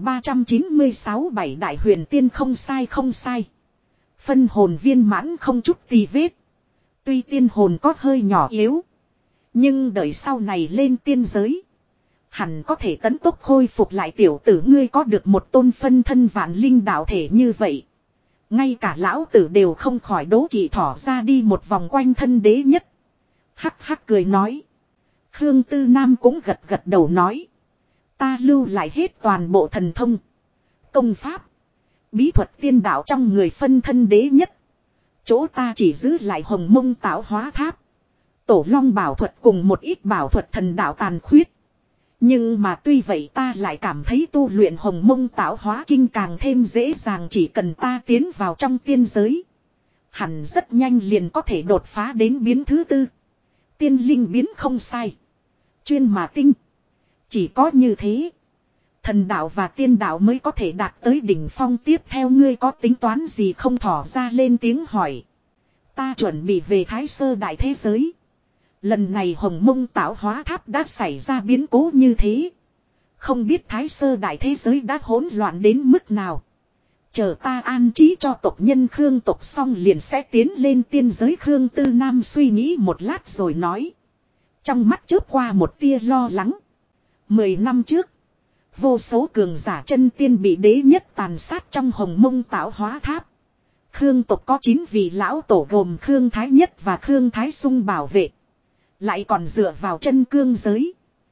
1396 bảy đại huyền tiên, không sai không sai. Phân hồn viên mãn không chút tì vết. Tuy tiên hồn có hơi nhỏ yếu, nhưng đợi sau này lên tiên giới, hẳn có thể tấn tốc khôi phục lại. Tiểu tử ngươi có được một tôn phân thân vạn linh đạo thể như vậy, ngay cả lão tử đều không khỏi đố kỵ, thỏ ra đi một vòng quanh thân đế nhất. Hắc hắc cười nói. Khương Tư Nam cũng gật gật đầu nói. Ta lưu lại hết toàn bộ thần thông, công pháp, bí thuật tiên đạo trong người phân thân đế nhất. Chỗ ta chỉ giữ lại Hồng Mông Tạo Hóa Tháp, Tổ Long bảo thuật cùng một ít bảo thuật thần đạo tàn khuyết. Nhưng mà tuy vậy ta lại cảm thấy tu luyện Hồng Mông Tạo Hóa Kinh càng thêm dễ dàng. Chỉ cần ta tiến vào trong tiên giới, hẳn rất nhanh liền có thể đột phá đến biến thứ tư. Tiên linh biến không sai, chuyên mà tinh. Chỉ có như thế, thần đạo và tiên đạo mới có thể đạt tới đỉnh phong. Tiếp theo ngươi có tính toán gì không? Thỏ ra lên tiếng hỏi. Ta chuẩn bị về Thái Sơ đại thế giới. Lần này Hồng Mông Tạo Hóa Tháp đã xảy ra biến cố như thế, không biết Thái Sơ đại thế giới đã hỗn loạn đến mức nào. Chờ ta an trí cho tộc nhân Khương tộc xong liền sẽ tiến lên tiên giới. Khương Tư Nam suy nghĩ một lát rồi nói, trong mắt chớp qua một tia lo lắng. 10 năm trước, vô số cường giả chân tiên bị đế nhất tàn sát trong Hồng Mông Tạo Hóa Tháp. Khương tộc có 9 vị lão tổ gồm Khương Thái Nhất và Khương Thái Sung bảo vệ, lại còn dựa vào chân cương giới,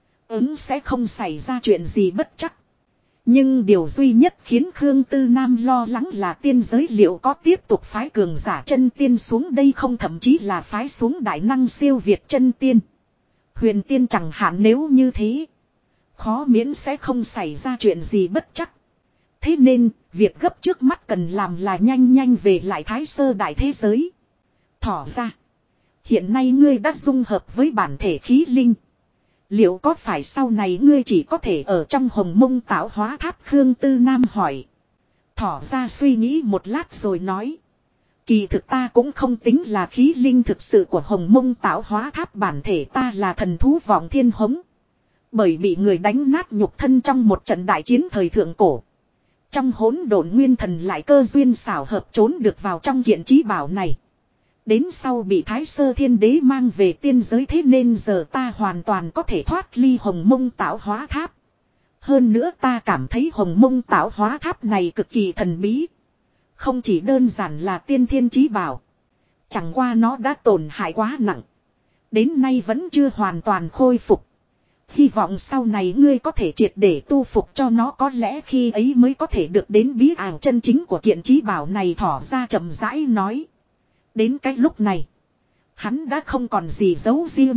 sẽ không xảy ra chuyện gì bất trắc. Nhưng điều duy nhất khiến Khương Tư Nam lo lắng là tiên giới liệu có tiếp tục phái cường giả chân tiên xuống đây không, thậm chí là phái xuống đại năng siêu việt chân tiên, huyền tiên chẳng hạn. Nếu như thế, khó miễn sẽ không xảy ra chuyện gì bất trắc. Thế nên, việc gấp trước mắt cần làm là nhanh nhanh về lại Thái Sơ đại thế giới. Thỏ ra, hiện nay ngươi đã dung hợp với bản thể khí linh, liệu có phải sau này ngươi chỉ có thể ở trong Hồng Mông Tạo Hóa Tháp? Khương Tư Nam hỏi. Thỏ ra suy nghĩ một lát rồi nói. Kỳ thực ta cũng không tính là khí linh thực sự của Hồng Mông Tạo Hóa Tháp. Bản thể ta là thần thú Vọng Thiên Hống, bởi bị người đánh nát nhục thân trong một trận đại chiến thời thượng cổ. Trong hỗn độn nguyên thần lại cơ duyên xảo hợp trốn được vào trong kiện chí bảo này. Đến sau bị Thái Sơ Thiên Đế mang về tiên giới, thế nên giờ ta hoàn toàn có thể thoát ly Hồng Mông Tạo Hóa Tháp. Hơn nữa ta cảm thấy Hồng Mông Tạo Hóa Tháp này cực kỳ thần bí, không chỉ đơn giản là tiên thiên chí bảo. Chẳng qua nó đã tổn hại quá nặng, đến nay vẫn chưa hoàn toàn khôi phục. Hy vọng sau này ngươi có thể triệt để tu phục cho nó, có lẽ khi ấy mới có thể được đến bí ảo chân chính của kiện chí bảo này. Thỏ ra chậm rãi nói. Đến cái lúc này, hắn đã không còn gì giấu riêng,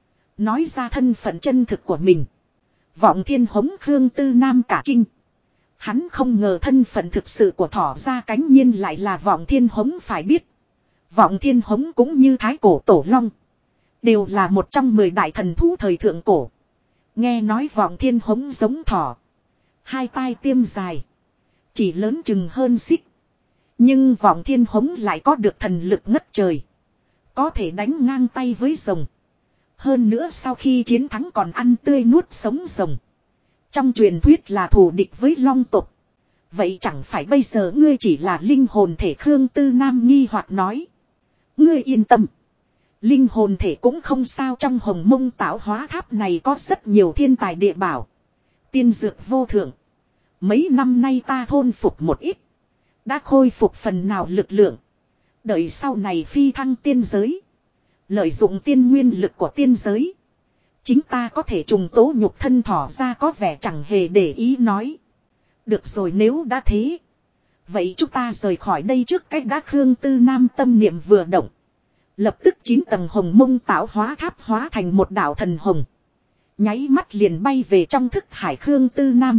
nói ra thân phận chân thực của mình. Vọng Thiên Hống. Khương Tư Nam cả kinh. Hắn không ngờ thân phận thực sự của thỏ ra cánh nhiên lại là Vọng Thiên Hống. Phải biết, Vọng Thiên Hống cũng như Thái Cổ Tổ Long, đều là một trong 10 đại thần thú thời thượng cổ. Nghe nói Vọng Thiên Hống giống thỏ, hai tai tiêm dài, chỉ lớn chừng hơn xích. Nhưng Vọng Thiên Hống lại có được thần lực ngất trời, có thể đánh ngang tay với rồng. Hơn nữa sau khi chiến thắng còn ăn tươi nuốt sống rồng. Trong truyền thuyết là thù địch với long tộc. Vậy chẳng phải bây giờ ngươi chỉ là linh hồn thể? Khương Tư Nam nghi hoặc nói. Ngươi yên tâm, linh hồn thể cũng không sao. Trong Hồng Mông Tạo Hóa Tháp này có rất nhiều thiên tài địa bảo, tiên dược vô thượng. Mấy năm nay ta thôn phục một ít, đã khôi phục phần nào lực lượng. Đợi sau này phi thăng tiên giới, lợi dụng tiên nguyên lực của tiên giới, chính ta có thể trùng tố nhục thân. Thỏ ra có vẻ chẳng hề để ý nói. Được rồi, nếu đã thế, vậy chúng ta rời khỏi đây trước cách đã. Khương Tư Nam tâm niệm vừa động, Lập tức 9 tầng hồng mông tạo hóa tháp hóa thành một đạo thần hồng. Nháy mắt liền bay về trong thức hải Khương Tư Nam.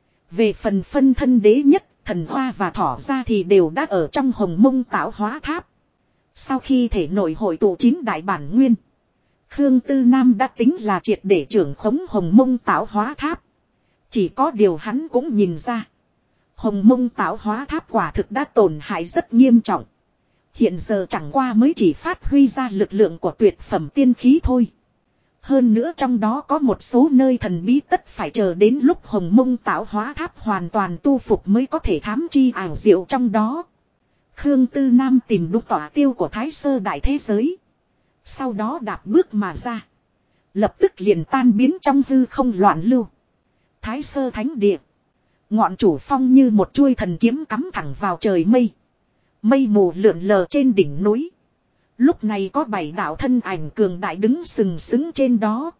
Về phần phân thân đế nhất, thần hoa và thỏ ra thì đều đã ở trong hồng mông tạo hóa tháp. Sau khi thể nội hội tụ 9 đại bản nguyên, Khương Tư Nam đã tính là triệt để trưởng khống hồng mông tạo hóa tháp. Chỉ có điều hắn cũng nhìn ra, hồng mông tạo hóa tháp quả thực đã tổn hại rất nghiêm trọng. Hiện giờ chẳng qua mới chỉ phát huy ra lực lượng của tuyệt phẩm tiên khí thôi. Hơn nữa trong đó có một số nơi thần bí tất phải chờ đến lúc hồng mông tạo hóa tháp hoàn toàn tu phục mới có thể thám chi ảo diệu trong đó. Khương Tư Nam tìm đúng tỏa tiêu của Thái Sơ Đại Thế Giới. Sau đó đạp bước mà ra. Lập tức liền tan biến trong hư không loạn lưu. Thái Sơ Thánh Địa. Ngọn chủ phong như một chuôi thần kiếm cắm thẳng vào trời mây. Mây mù lượn lờ trên đỉnh núi. Lúc này có 7 đạo thân ảnh cường đại đứng sừng sững trên đó.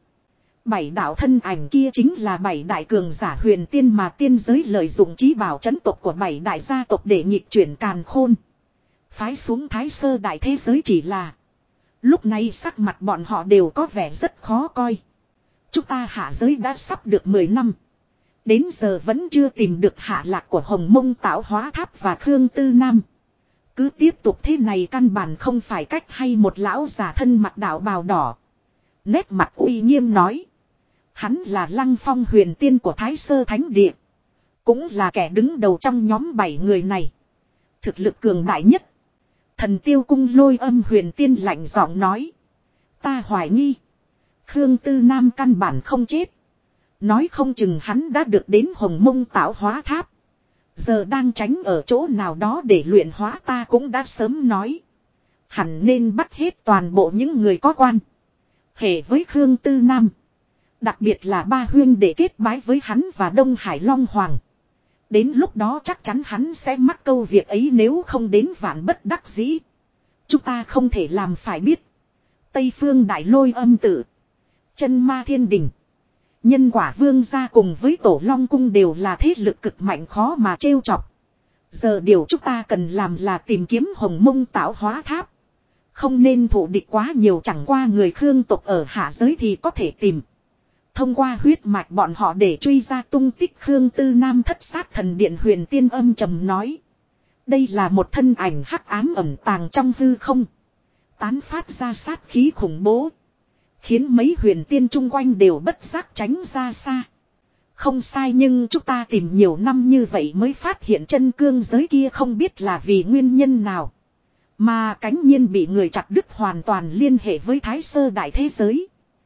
7 đạo thân ảnh kia chính là 7 đại cường giả huyền tiên mà tiên giới lợi dụng chí bảo trấn tộc của 7 đại gia tộc để nghịch chuyển càn khôn. Phái xuống Thái Sơ Đại Thế Giới chỉ là lúc này sắc mặt bọn họ đều có vẻ rất khó coi. Chúng ta hạ giới đã sắp được 10 năm. Đến giờ vẫn chưa tìm được hạ lạc của hồng mông tạo hóa tháp và Khương Tư Nam. Cứ tiếp tục thế này căn bản không phải cách hay. Một lão già thân mặc đạo bào đỏ, nét mặt uy nghiêm nói. Hắn là Lăng Phong huyền tiên của Thái Sơ Thánh Địa. Cũng là kẻ đứng đầu trong nhóm 7 người này. Thực lực cường đại nhất. Thần Tiêu Cung Lôi Âm huyền tiên lạnh giọng nói. Ta hoài nghi Khương Tư Nam căn bản không chết. Nói không chừng hắn đã được đến hồng mông tạo hóa tháp. Giờ đang tránh ở chỗ nào đó để luyện hóa. Ta cũng đã sớm nói. Hẳn nên bắt hết toàn bộ những người có quan hệ với Khương Tư Nam. Đặc biệt là 3 huyên để kết bái với hắn và Đông Hải Long Hoàng. Đến lúc đó chắc chắn hắn sẽ mắc câu việc ấy nếu không đến vạn bất đắc dĩ. Chúng ta không thể làm phải biết. Tây Phương Đại Lôi Âm Tự, Chân Ma Thiên Đình, Nhân Quả Vương gia cùng với Tổ Long Cung đều là thế lực cực mạnh khó mà trêu chọc. Giờ điều chúng ta cần làm là tìm kiếm hồng mông tạo hóa tháp. Không nên thụ địch quá nhiều, chẳng qua người Khương tộc ở hạ giới thì có thể tìm. Thông qua huyết mạch bọn họ để truy ra tung tích. Khương Tư Nam Thất Sát Thần Điện huyền tiên âm trầm nói. Đây là một thân ảnh hắc ám ẩn tàng trong hư không. Tán phát ra sát khí khủng bố. Khiến mấy huyền tiên chung quanh đều bất giác tránh ra xa. Không sai, nhưng chúng ta tìm nhiều năm như vậy mới phát hiện chân cương giới kia không biết là vì nguyên nhân nào. Mà cánh nhiên bị người chặt đứt hoàn toàn liên hệ với Thái Sơ Đại Thế Giới.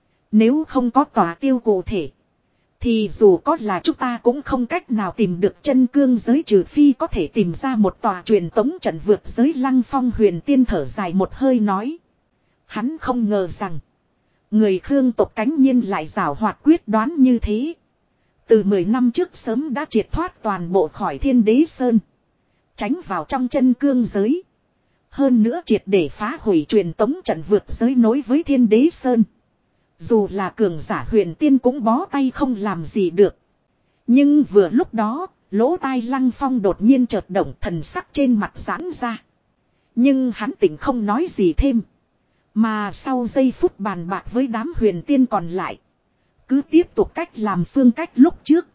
Nếu không có tòa tiêu cụ thể, thì dù có là chúng ta cũng không cách nào tìm được chân cương giới, trừ phi có thể tìm ra một tòa truyền tống trận vượt giới. Lăng Phong huyền tiên thở dài một hơi nói. Hắn không ngờ rằng người Khương tộc cánh nhiên lại giảo hoạt quyết đoán như thế. Từ 10 năm trước sớm đã triệt thoát toàn bộ khỏi Thiên Đế Sơn, tránh vào trong chân cương giới. Hơn nữa triệt để phá hủy truyền tống trận vượt giới nối với Thiên Đế Sơn. Dù là cường giả huyền tiên cũng bó tay không làm gì được. Nhưng vừa lúc đó, lỗ tai Lăng Phong đột nhiên chợt động, thần sắc trên mặt giãn ra. Nhưng hắn tỉnh không nói gì thêm. Mà sau giây phút bàn bạc với đám huyền tiên còn lại, cứ tiếp tục cách làm phương cách lúc trước.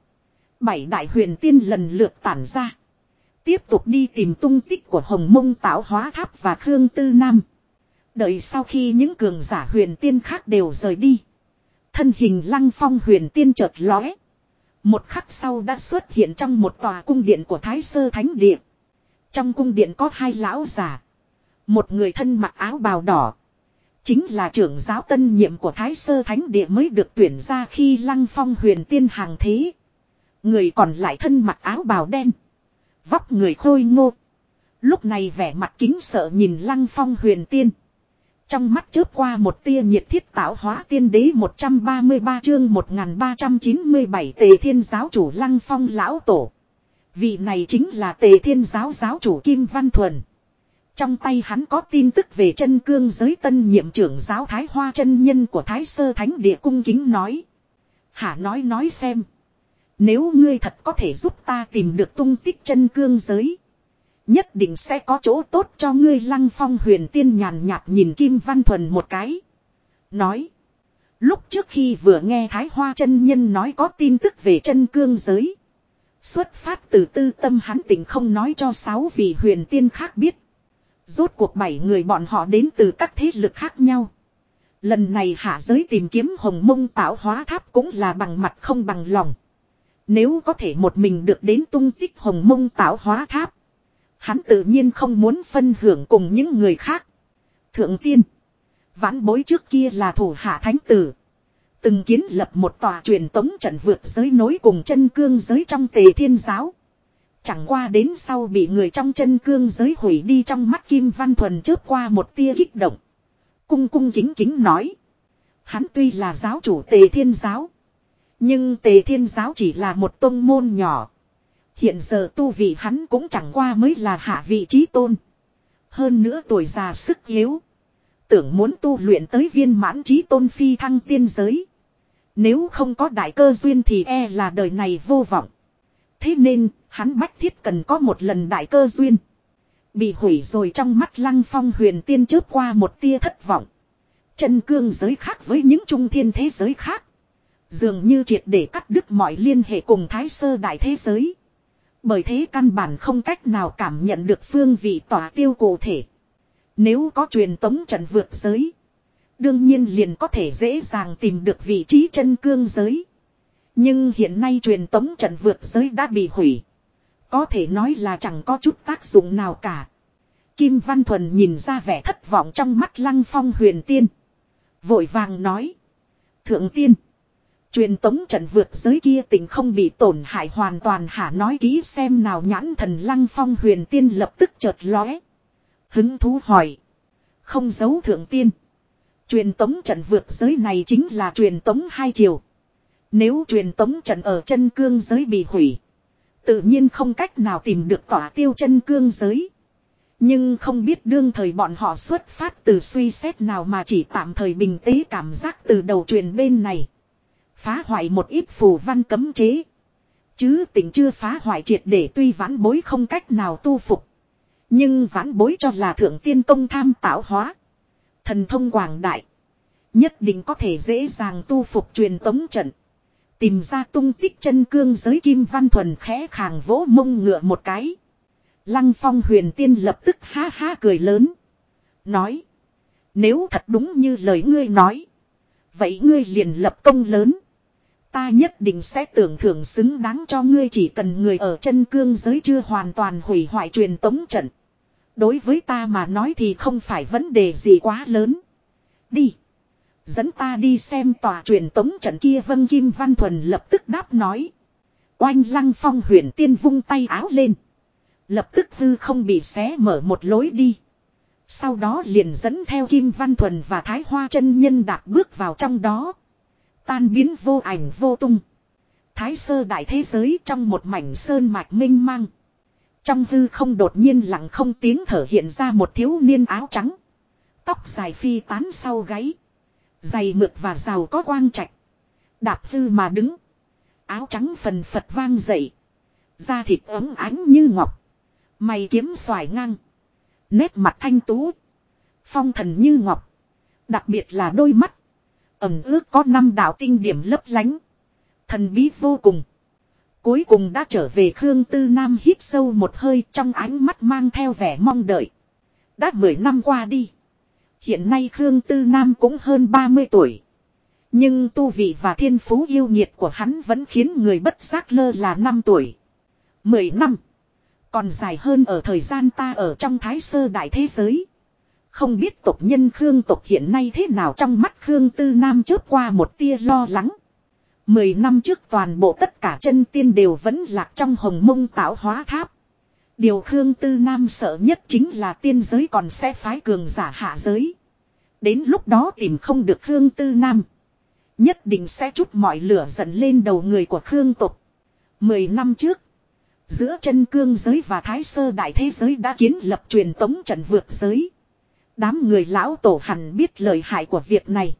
7 đại huyền tiên lần lượt tản ra, tiếp tục đi tìm tung tích của hồng mông tạo hóa tháp và Khương Tư Nam. Đợi sau khi những cường giả huyền tiên khác đều rời đi, thân hình Lăng Phong huyền tiên chợt lóe. Một khắc sau đã xuất hiện trong một tòa cung điện của Thái Sơ Thánh Địa. Trong cung điện có 2 lão già. Một người thân mặc áo bào đỏ, chính là trưởng giáo tân nhiệm của Thái Sơ Thánh Địa mới được tuyển ra khi Lăng Phong huyền tiên hàng thế. Người còn lại thân mặc áo bào đen, vóc người khôi ngô, lúc này vẻ mặt kính sợ nhìn Lăng Phong huyền tiên. Trong mắt chớp qua một tia nhiệt thiết. Tạo hóa tiên đế 133 chương 1397 Tề Thiên giáo chủ Lăng Phong lão tổ. Vị này chính là Tề Thiên giáo giáo chủ Kim Văn Thuần. Trong tay hắn có tin tức về chân cương giới. Tân nhiệm trưởng giáo Thái Hoa chân nhân của Thái Sơ Thánh Địa cung kính nói. Hả, nói xem. Nếu ngươi thật có thể giúp ta tìm được tung tích chân cương giới, Nhất định sẽ có chỗ tốt cho ngươi. Lăng Phong Huyền Tiên nhàn nhạt nhìn Kim Văn Thuần một cái. Nói. Lúc trước khi vừa nghe Thái Hoa chân nhân nói có tin tức về chân cương giới. Xuất phát từ tư tâm hắn tỉnh không nói cho 6 vị huyền tiên khác biết. Rốt cuộc 7 người bọn họ đến từ các thế lực khác nhau. Lần này hạ giới tìm kiếm Hồng Mông Tạo Hóa Tháp cũng là bằng mặt không bằng lòng. Nếu có thể một mình được đến tung tích Hồng Mông Tạo Hóa Tháp. Hắn tự nhiên không muốn phân hưởng cùng những người khác. Thượng tiên. Vãn bối trước kia là thủ hạ thánh tử. Từng kiến lập một tòa truyền tống trận vượt giới nối cùng chân cương giới trong Tề Thiên Giáo. Chẳng qua đến sau bị người trong chân cương giới hủy đi. Trong mắt Kim Văn Thuần chớp qua một tia kích động. Cung cung kính kính nói. Hắn tuy là giáo chủ Tề Thiên Giáo. Nhưng Tề Thiên Giáo chỉ là một tông môn nhỏ. Hiện giờ tu vị hắn cũng chẳng qua mới là hạ vị trí tôn. Hơn nữa tuổi già sức yếu. Tưởng muốn tu luyện tới viên mãn trí tôn phi thăng tiên giới. Nếu không có đại cơ duyên thì e là đời này vô vọng. Thế nên, hắn bách thiết cần có một lần đại cơ duyên. Bị hủy rồi trong mắt Lăng Phong Huyền Tiên chớp qua một tia thất vọng. Chân cương giới khác với những trung thiên thế giới khác. Dường như triệt để cắt đứt mọi liên hệ cùng Thái Sơ đại thế giới. Bởi thế căn bản không cách nào cảm nhận được phương vị tỏa tiêu cụ thể. Nếu có truyền tống trận vượt giới. Đương nhiên liền có thể dễ dàng tìm được vị trí chân cương giới. Nhưng hiện nay truyền tống trận vượt giới đã bị hủy. Có thể nói là chẳng có chút tác dụng nào cả. Kim Văn Thuần nhìn ra vẻ thất vọng trong mắt Lăng Phong Huyền Tiên. Vội vàng nói. Thượng tiên. Truyền tống trận vượt giới kia tình không bị tổn hại hoàn toàn hả, nói kỹ xem nào. Nhãn thần Lăng Phong Huyền Tiên lập tức chợt lóe. Hứng thú hỏi. Không giấu thượng tiên. Truyền tống trận vượt giới này chính là truyền tống hai chiều. Nếu truyền tống trận ở chân cương giới bị hủy. Tự nhiên không cách nào tìm được tỏa tiêu chân cương giới. Nhưng không biết đương thời bọn họ xuất phát từ suy xét nào mà chỉ tạm thời bình tế cảm giác từ đầu truyền bên này. Phá hoại một ít phù văn cấm chế. Chứ tỉnh chưa phá hoại triệt để, tuy vãn bối không cách nào tu phục. Nhưng vãn bối cho là thượng tiên công tham tạo hóa. Thần thông quảng đại. Nhất định có thể dễ dàng tu phục truyền tống trận. Tìm ra tung tích chân cương giới. Kim Văn Thuần khẽ khàng vỗ mông ngựa một cái. Lăng Phong Huyền Tiên lập tức ha ha cười lớn. Nói. Nếu thật đúng như lời ngươi nói. Vậy ngươi liền lập công lớn. Ta nhất định sẽ tưởng thưởng xứng đáng cho ngươi, chỉ cần người ở chân cương giới chưa hoàn toàn hủy hoại truyền tống trận. Đối với ta mà nói thì không phải vấn đề gì quá lớn. Đi. Dẫn ta đi xem tòa truyền tống trận kia. Vâng. Kim Văn Thuần lập tức đáp nói. Oanh. Lăng Phong Huyền Tiên vung tay áo lên. Lập tức hư không bị xé mở một lối đi. Sau đó liền dẫn theo Kim Văn Thuần và Thái Hoa chân nhân đạp bước vào trong đó. Tan biến vô ảnh vô tung. Thái Sơ đại thế giới trong một mảnh sơn mạch mênh mang. Trong hư không đột nhiên lặng không tiếng thở hiện ra một thiếu niên áo trắng. Tóc dài phi tán sau gáy. Giày mượt và rào có quang trạch. Đạp hư mà đứng. Áo trắng phần phật vang dậy. Da thịt ấm ánh như ngọc. Mày kiếm xoài ngang. Nét mặt thanh tú. Phong thần như ngọc. Đặc biệt là đôi mắt. Ẩm ước có 5 đạo tinh điểm lấp lánh. Thần bí vô cùng. Cuối cùng đã trở về. Khương Tư Nam hít sâu một hơi, trong ánh mắt mang theo vẻ mong đợi. Đã 10 năm qua đi. Hiện nay Khương Tư Nam cũng hơn 30 tuổi. Nhưng tu vị và thiên phú yêu nhiệt của hắn vẫn khiến người bất giác lơ là 5 tuổi. 10 năm. Còn dài hơn ở thời gian ta ở trong Thái Sơ đại thế giới. Không biết tộc nhân Khương tộc hiện nay thế nào. Trong mắt Khương Tư Nam chớp qua một tia lo lắng. 10 năm trước toàn bộ tất cả chân tiên đều vẫn lạc trong Hồng Mông Tạo Hóa Tháp. Điều Khương Tư Nam sợ nhất chính là tiên giới còn sẽ phái cường giả hạ giới. Đến lúc đó tìm không được Khương Tư Nam. Nhất định sẽ trút mọi lửa giận lên đầu người của Khương tộc. 10 năm trước. Giữa chân cương giới và Thái Sơ đại thế giới đã kiến lập truyền tống trận vượt giới. Đám người lão tổ hẳn biết lợi hại của việc này.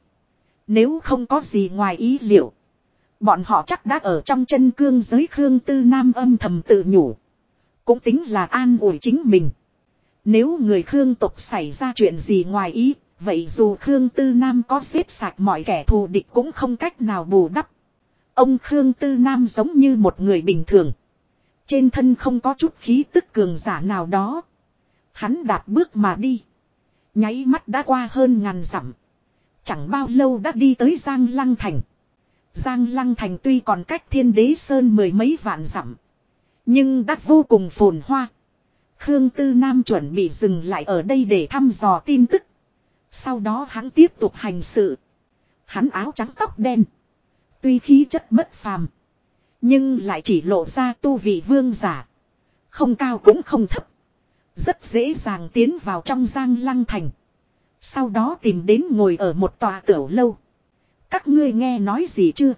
Nếu không có gì ngoài ý liệu. Bọn họ chắc đã ở trong chân cương giới. Khương Tư Nam âm thầm tự nhủ. cũng tính là an ủi chính mình. Nếu người Khương tộc xảy ra chuyện gì ngoài ý, vậy dù Khương Tư Nam có giết sạch mọi kẻ thù địch cũng không cách nào bù đắp. Ông Khương Tư Nam giống như một người bình thường. Trên thân không có chút khí tức cường giả nào đó. Hắn đạp bước mà đi. Nháy mắt đã qua hơn ngàn dặm. Chẳng bao lâu đã đi tới Giang Lăng Thành. Giang Lăng Thành tuy còn cách Thiên Đế Sơn mười mấy vạn dặm, nhưng đã vô cùng phồn hoa. Khương Tư Nam chuẩn bị dừng lại ở đây để thăm dò tin tức. Sau đó hắn tiếp tục hành sự. Hắn áo trắng tóc đen. Tuy khí chất bất phàm, nhưng lại chỉ lộ ra tu vị vương giả. Không cao cũng không thấp. Rất dễ dàng tiến vào trong Giang Lăng Thành. Sau đó tìm đến ngồi ở một tòa tiểu lâu. Các ngươi nghe nói gì chưa?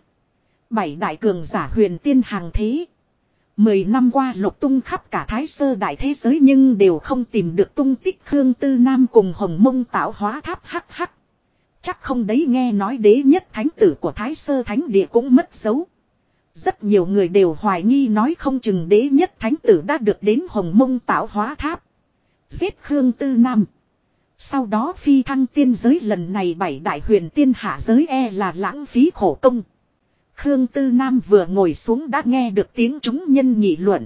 7 đại cường giả huyền tiên hàng thế. 10 năm qua lục tung khắp cả Thái Sơ đại thế giới nhưng đều không tìm được tung tích Khương Tư Nam cùng Hồng Mông tạo hóa tháp hắc hắc. Chắc không đấy, nghe nói đế nhất thánh tử của Thái Sơ thánh địa cũng mất dấu. Rất nhiều người đều hoài nghi nói không chừng đế nhất thánh tử đã được đến Hồng Mông tạo hóa tháp. Giết Khương Tư Nam. Sau đó phi thăng tiên giới, lần này 7 đại huyền tiên hạ giới là lãng phí khổ công. Khương Tư Nam vừa ngồi xuống đã nghe được tiếng chúng nhân nghị luận.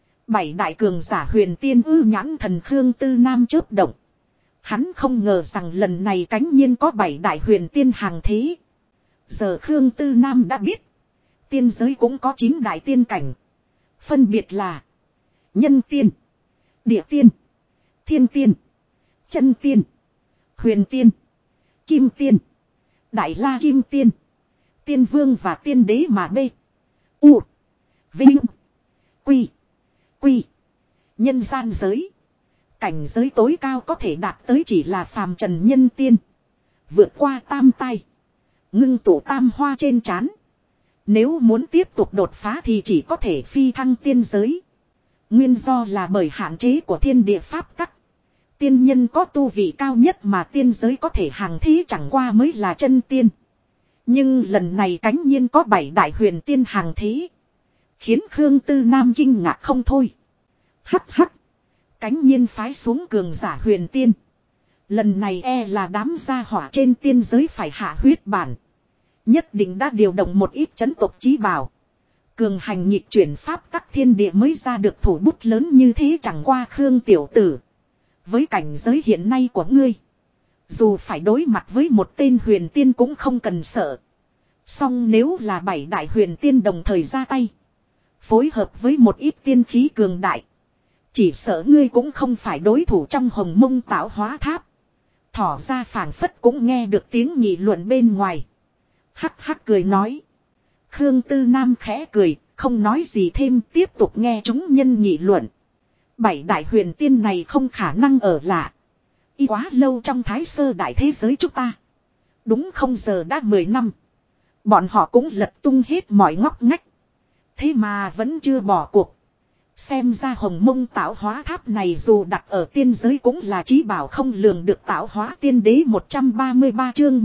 7 đại cường giả huyền tiên nhãn thần Khương Tư Nam chớp động. Hắn không ngờ rằng lần này cánh nhiên có 7 đại huyền tiên hàng thế. Giờ Khương Tư Nam đã biết. Tiên giới cũng có 9 đại tiên cảnh. Phân biệt là nhân tiên, địa tiên, thiên tiên, chân tiên, huyền tiên, kim tiên, đại la kim tiên, tiên vương và tiên đế mà B, U, Vinh, Quy, Quy, nhân gian giới. Cảnh giới tối cao có thể đạt tới chỉ là phàm trần nhân tiên. Vượt qua tam tai, ngưng tụ tam hoa trên trán. Nếu muốn tiếp tục đột phá thì chỉ có thể phi thăng tiên giới. Nguyên do là bởi hạn chế của thiên địa pháp tắc. Tiên nhân có tu vị cao nhất mà tiên giới có thể hàng thế chẳng qua mới là chân tiên. Nhưng lần này cánh nhiên có 7 đại huyền tiên hàng thế. Khiến Khương Tư Nam kinh ngạc không thôi. Hắc hắc. Cánh nhiên phái xuống cường giả huyền tiên. Lần này là đám gia hỏa trên tiên giới phải hạ huyết bản. Nhất định đã điều động một ít chấn tộc chí bảo. Cường hành nhịp chuyển pháp tắc thiên địa mới ra được thủ bút lớn như thế, chẳng qua Khương tiểu tử. Với cảnh giới hiện nay của ngươi, dù phải đối mặt với một tên huyền tiên cũng không cần sợ. Song nếu là 7 đại huyền tiên đồng thời ra tay, phối hợp với một ít tiên khí cường đại, chỉ sợ ngươi cũng không phải đối thủ trong Hồng Mông tạo hóa tháp. Thỏ ra phảng phất cũng nghe được tiếng nghị luận bên ngoài. Hắc hắc cười nói. Khương Tư Nam khẽ cười, không nói gì thêm, tiếp tục nghe chúng nhân nghị luận. 7 đại huyền tiên này không khả năng ở lạ. Y quá lâu trong Thái Sơ đại thế giới chúng ta. Đúng không, giờ đã 10 năm. Bọn họ cũng lật tung hết mọi ngóc ngách. Thế mà vẫn chưa bỏ cuộc. Xem ra Hồng Mông tạo hóa tháp này dù đặt ở tiên giới cũng là chí bảo không lường được. Tạo hóa tiên đế 133 chương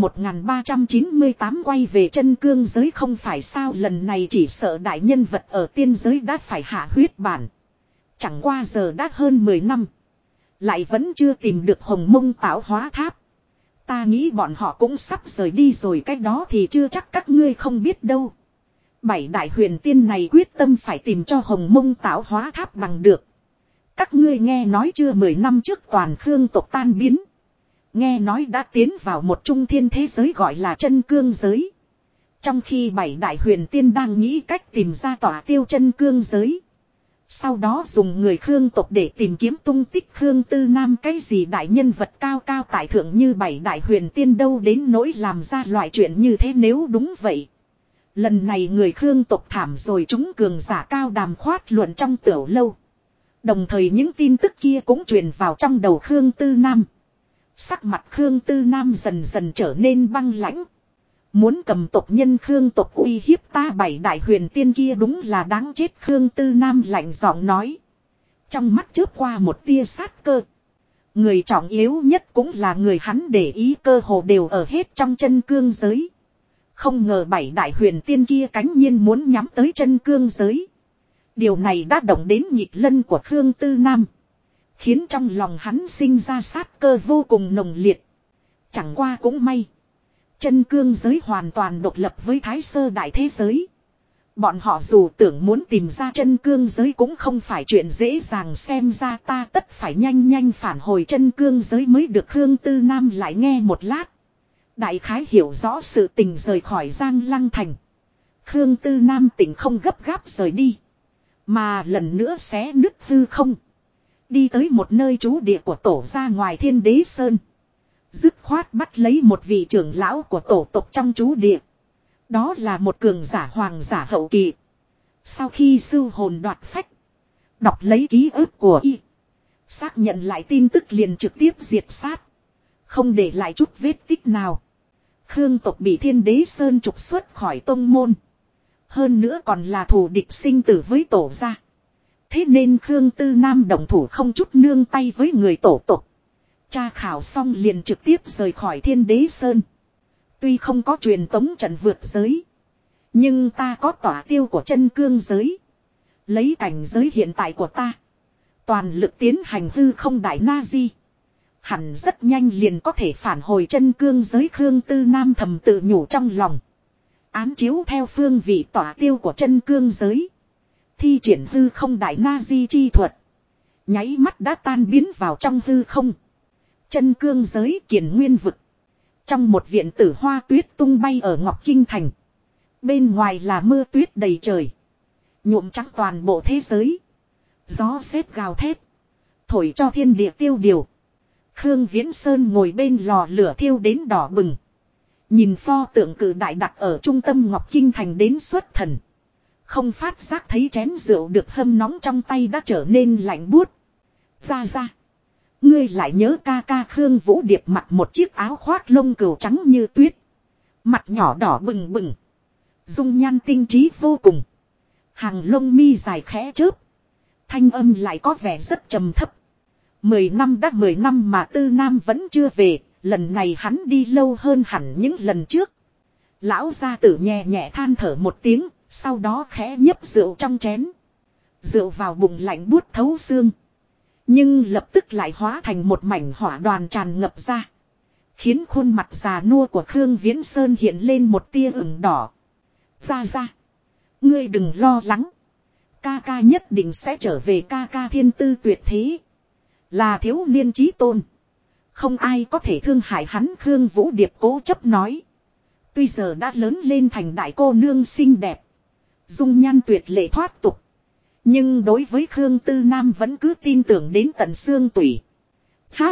1398 quay về chân cương giới không phải sao, lần này chỉ sợ đại nhân vật ở tiên giới đã phải hạ huyết bản. Chẳng qua giờ đã hơn 10 năm. Lại vẫn chưa tìm được Hồng Mông tạo hóa tháp. Ta nghĩ bọn họ cũng sắp rời đi rồi, cách đó thì chưa chắc các ngươi không biết đâu. 7 đại huyền tiên này quyết tâm phải tìm cho Hồng Mông tạo hóa tháp bằng được. Các ngươi nghe nói chưa, 10 năm trước toàn Khương tộc tan biến. Nghe nói đã tiến vào một trung thiên thế giới gọi là chân cương giới. Trong khi 7 đại huyền tiên đang nghĩ cách tìm ra tỏa tiêu chân cương giới. Sau đó dùng người Khương tộc để tìm kiếm tung tích Khương Tư Nam, cái gì đại nhân vật cao cao tại thượng như 7 đại huyền tiên đâu đến nỗi làm ra loại chuyện như thế. Nếu đúng vậy, lần này người Khương tộc thảm rồi. Chúng cường giả cao đàm khoát luận trong tiểu lâu. Đồng thời những tin tức kia cũng truyền vào trong đầu Khương Tư Nam. Sắc mặt Khương Tư Nam dần dần trở nên băng lãnh. Muốn cầm tộc nhân Khương tộc uy hiếp ta, 7 đại huyền tiên kia đúng là đáng chết. Khương Tư Nam lạnh giọng nói. Trong mắt chớp qua một tia sát cơ. Người trọng yếu nhất cũng là người hắn để ý cơ hồ đều ở hết trong chân cương giới. Không ngờ 7 đại huyền tiên kia cánh nhiên muốn nhắm tới chân cương giới. Điều này đã động đến nhịp lân của Khương Tư Nam. Khiến trong lòng hắn sinh ra sát cơ vô cùng nồng liệt. Chẳng qua cũng may. Chân cương giới hoàn toàn độc lập với Thái Sơ đại thế giới. Bọn họ dù tưởng muốn tìm ra chân cương giới cũng không phải chuyện dễ dàng, xem ra ta tất phải nhanh nhanh phản hồi chân cương giới mới được. Khương Tư Nam lại nghe một lát. Đại khái hiểu rõ sự tình rời khỏi Giang Lăng Thành. Khương Tư Nam tỉnh không gấp gáp rời đi. Mà lần nữa xé nứt hư không. Đi tới một nơi trú địa của tổ ra ngoài Thiên Đế Sơn. Dứt khoát bắt lấy một vị trưởng lão của tổ tộc trong trú địa. Đó là một cường giả hoàng giả hậu kỳ. Sau khi sưu hồn đoạt phách. Đọc lấy ký ức của y. Xác nhận lại tin tức liền trực tiếp diệt sát. Không để lại chút vết tích nào. Khương tộc bị Thiên Đế Sơn trục xuất khỏi tông môn. Hơn nữa còn là thù địch sinh tử với tổ gia. Thế nên Khương Tư Nam động thủ không chút nương tay với người tổ tộc. Tra khảo xong liền trực tiếp rời khỏi Thiên Đế Sơn. Tuy không có truyền tống trận vượt giới. Nhưng ta có tỏa tiêu của chân cương giới. Lấy cảnh giới hiện tại của ta. Toàn lực tiến hành hư không đại na di. Hẳn rất nhanh liền có thể phản hồi chân cương giới. Khương Tư Nam thầm tự nhủ trong lòng. Án chiếu theo phương vị tỏa tiêu của chân cương giới. Thi triển hư không đại na di chi thuật. Nháy mắt đã tan biến vào trong hư không. Chân cương giới Kiền Nguyên vực. Trong một viện tử hoa tuyết tung bay ở Ngọc Kinh Thành. Bên ngoài là mưa tuyết đầy trời. Nhuộm trắng toàn bộ thế giới. Gió sét gào thét. Thổi cho thiên địa tiêu điều. Khương Viễn Sơn ngồi bên lò lửa thiêu đến đỏ bừng. Nhìn pho tượng cự đại đặt ở trung tâm Ngọc Kinh Thành đến xuất thần. Không phát giác thấy chén rượu được hâm nóng trong tay đã trở nên lạnh buốt. Ra. Ngươi lại nhớ ca ca. Khương Vũ Điệp mặc một chiếc áo khoác lông cừu trắng như tuyết. Mặt nhỏ đỏ bừng bừng. Dung nhan tinh trí vô cùng. Hàng lông mi dài khẽ chớp. Thanh âm lại có vẻ rất trầm thấp. 10 năm đã 10 năm mà Tư Nam vẫn chưa về. Lần này hắn đi lâu hơn hẳn những lần trước. Lão gia tử nhẹ nhẹ than thở một tiếng. Sau đó khẽ nhấp rượu trong chén. Rượu vào bụng lạnh buốt thấu xương. Nhưng lập tức lại hóa thành một mảnh hỏa đoàn tràn ngập ra. Khiến khuôn mặt già nua của Khương Viễn Sơn hiện lên một tia ửng đỏ. Ra. Ngươi đừng lo lắng. Ca ca nhất định sẽ trở về. Ca ca thiên tư tuyệt thế. Là thiếu niên chí tôn. Không ai có thể thương hại hắn. Khương Vũ Điệp cố chấp nói. Tuy giờ đã lớn lên thành đại cô nương xinh đẹp. Dung nhan tuyệt lệ thoát tục. Nhưng đối với Khương Tư Nam vẫn cứ tin tưởng đến tận xương tủy. Ha.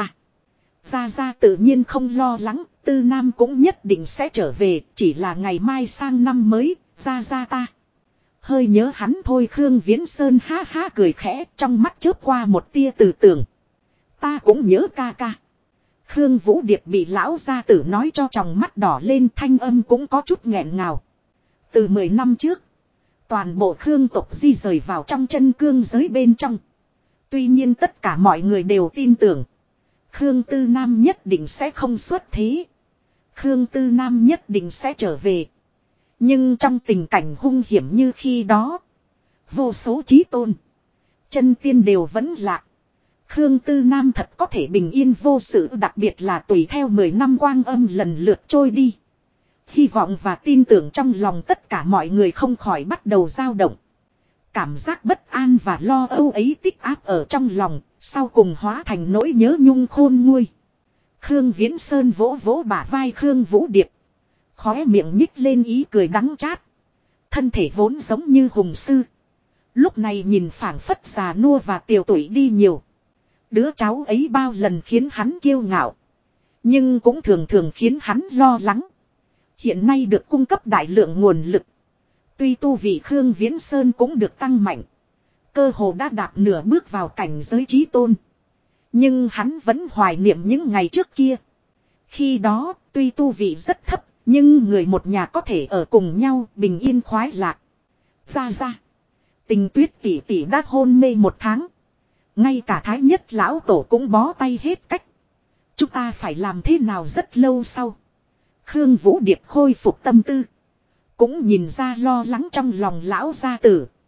Ra tự nhiên không lo lắng. Tư Nam cũng nhất định sẽ trở về. Chỉ là ngày mai sang năm mới. Ra ta hơi nhớ hắn thôi. Khương Viễn Sơn ha cười khẽ. Trong mắt chớp qua một tia từ tưởng. Ta cũng nhớ ca ca. Khương Vũ Điệp bị lão gia tử nói cho tròng mắt đỏ lên. Thanh âm cũng có chút nghẹn ngào. Từ 10 năm trước. Toàn bộ Khương tộc di rời vào trong chân cương giới bên trong. Tuy nhiên tất cả mọi người đều tin tưởng. Khương Tư Nam nhất định sẽ không xuất thế. Khương Tư Nam nhất định sẽ trở về. Nhưng trong tình cảnh hung hiểm như khi đó. Vô số chí tôn. Chân tiên đều vẫn lạc. Khương Tư Nam thật có thể bình yên vô sự, đặc biệt là tùy theo 10 năm quang âm lần lượt trôi đi. Hy vọng và tin tưởng trong lòng tất cả mọi người không khỏi bắt đầu dao động. Cảm giác bất an và lo âu ấy tích áp ở trong lòng, sau cùng hóa thành nỗi nhớ nhung khôn nguôi. Khương Viễn Sơn vỗ vỗ bả vai Khương Vũ Điệp. Khóe miệng nhích lên ý cười đắng chát. Thân thể vốn giống như hùng sư. Lúc này nhìn phảng phất già nua và tiều tuổi đi nhiều. Đứa cháu ấy bao lần khiến hắn kiêu ngạo. Nhưng cũng thường thường khiến hắn lo lắng. Hiện nay được cung cấp đại lượng nguồn lực. Tuy tu vị Khương Viễn Sơn cũng được tăng mạnh. Cơ hồ đã đạp nửa bước vào cảnh giới chí tôn. Nhưng hắn vẫn hoài niệm những ngày trước kia. Khi đó tuy tu vị rất thấp. Nhưng người một nhà có thể ở cùng nhau bình yên khoái lạc. Ra. Tình Tuyết tỷ tỷ đã hôn mê 1 tháng. Ngay cả Thái Nhất lão tổ cũng bó tay hết cách. Chúng ta phải làm thế nào rất lâu sau. Khương Vũ Điệp khôi phục tâm tư. Cũng nhìn ra lo lắng trong lòng lão gia tử.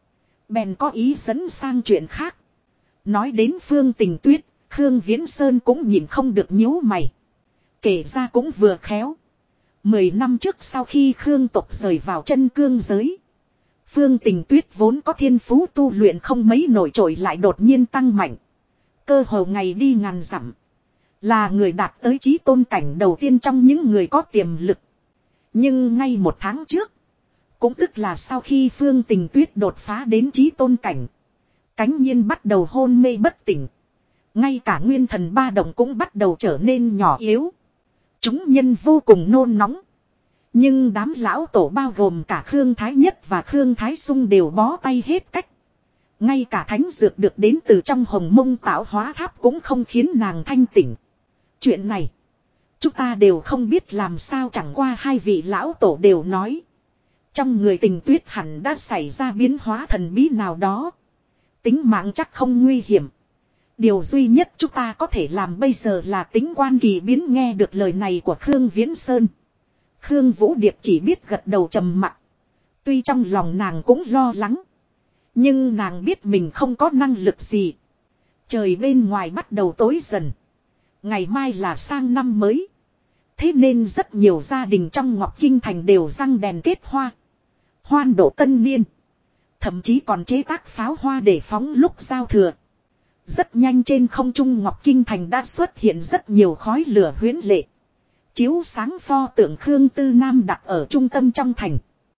Bèn có ý dẫn sang chuyện khác. Nói đến Phương Tình Tuyết, Khương Viễn Sơn cũng nhìn không được nhíu mày. Kể ra cũng vừa khéo. 10 năm trước sau khi Khương tộc rời vào chân cương giới. Phương Tình Tuyết vốn có thiên phú tu luyện không mấy nổi trội lại đột nhiên tăng mạnh. Cơ hồ ngày đi ngàn dặm. Là người đạt tới chí tôn cảnh đầu tiên trong những người có tiềm lực. Nhưng ngay 1 tháng trước. Cũng tức là sau khi Phương Tình Tuyết đột phá đến chí tôn cảnh. Cánh nhiên bắt đầu hôn mê bất tỉnh. Ngay cả nguyên thần ba động cũng bắt đầu trở nên nhỏ yếu. Chúng nhân vô cùng nôn nóng. Nhưng đám lão tổ bao gồm cả Khương Thái Nhất và Khương Thái Sung đều bó tay hết cách. Ngay cả thánh dược được đến từ trong hồng mông tạo hóa tháp cũng không khiến nàng thanh tỉnh. Chuyện này, chúng ta đều không biết làm sao, chẳng qua hai vị lão tổ đều nói. Trong người Tình Tuyết hẳn đã xảy ra biến hóa thần bí nào đó. Tính mạng chắc không nguy hiểm. Điều duy nhất chúng ta có thể làm bây giờ là tính quan kỳ biến. Nghe được lời này của Khương Viễn Sơn, Khương Vũ Điệp chỉ biết gật đầu trầm mặc. Tuy trong lòng nàng cũng lo lắng, nhưng nàng biết mình không có năng lực gì. Trời bên ngoài bắt đầu tối dần. Ngày mai là sang năm mới. Thế nên rất nhiều gia đình trong Ngọc Kinh Thành đều răng đèn kết hoa. Hoan độ tân niên. Thậm chí còn chế tác pháo hoa để phóng lúc giao thừa. Rất nhanh trên không trung Ngọc Kinh Thành đã xuất hiện rất nhiều khói lửa huyễn lệ. Chiếu sáng pho tượng Khương Tư Nam đặt ở trung tâm trong thành.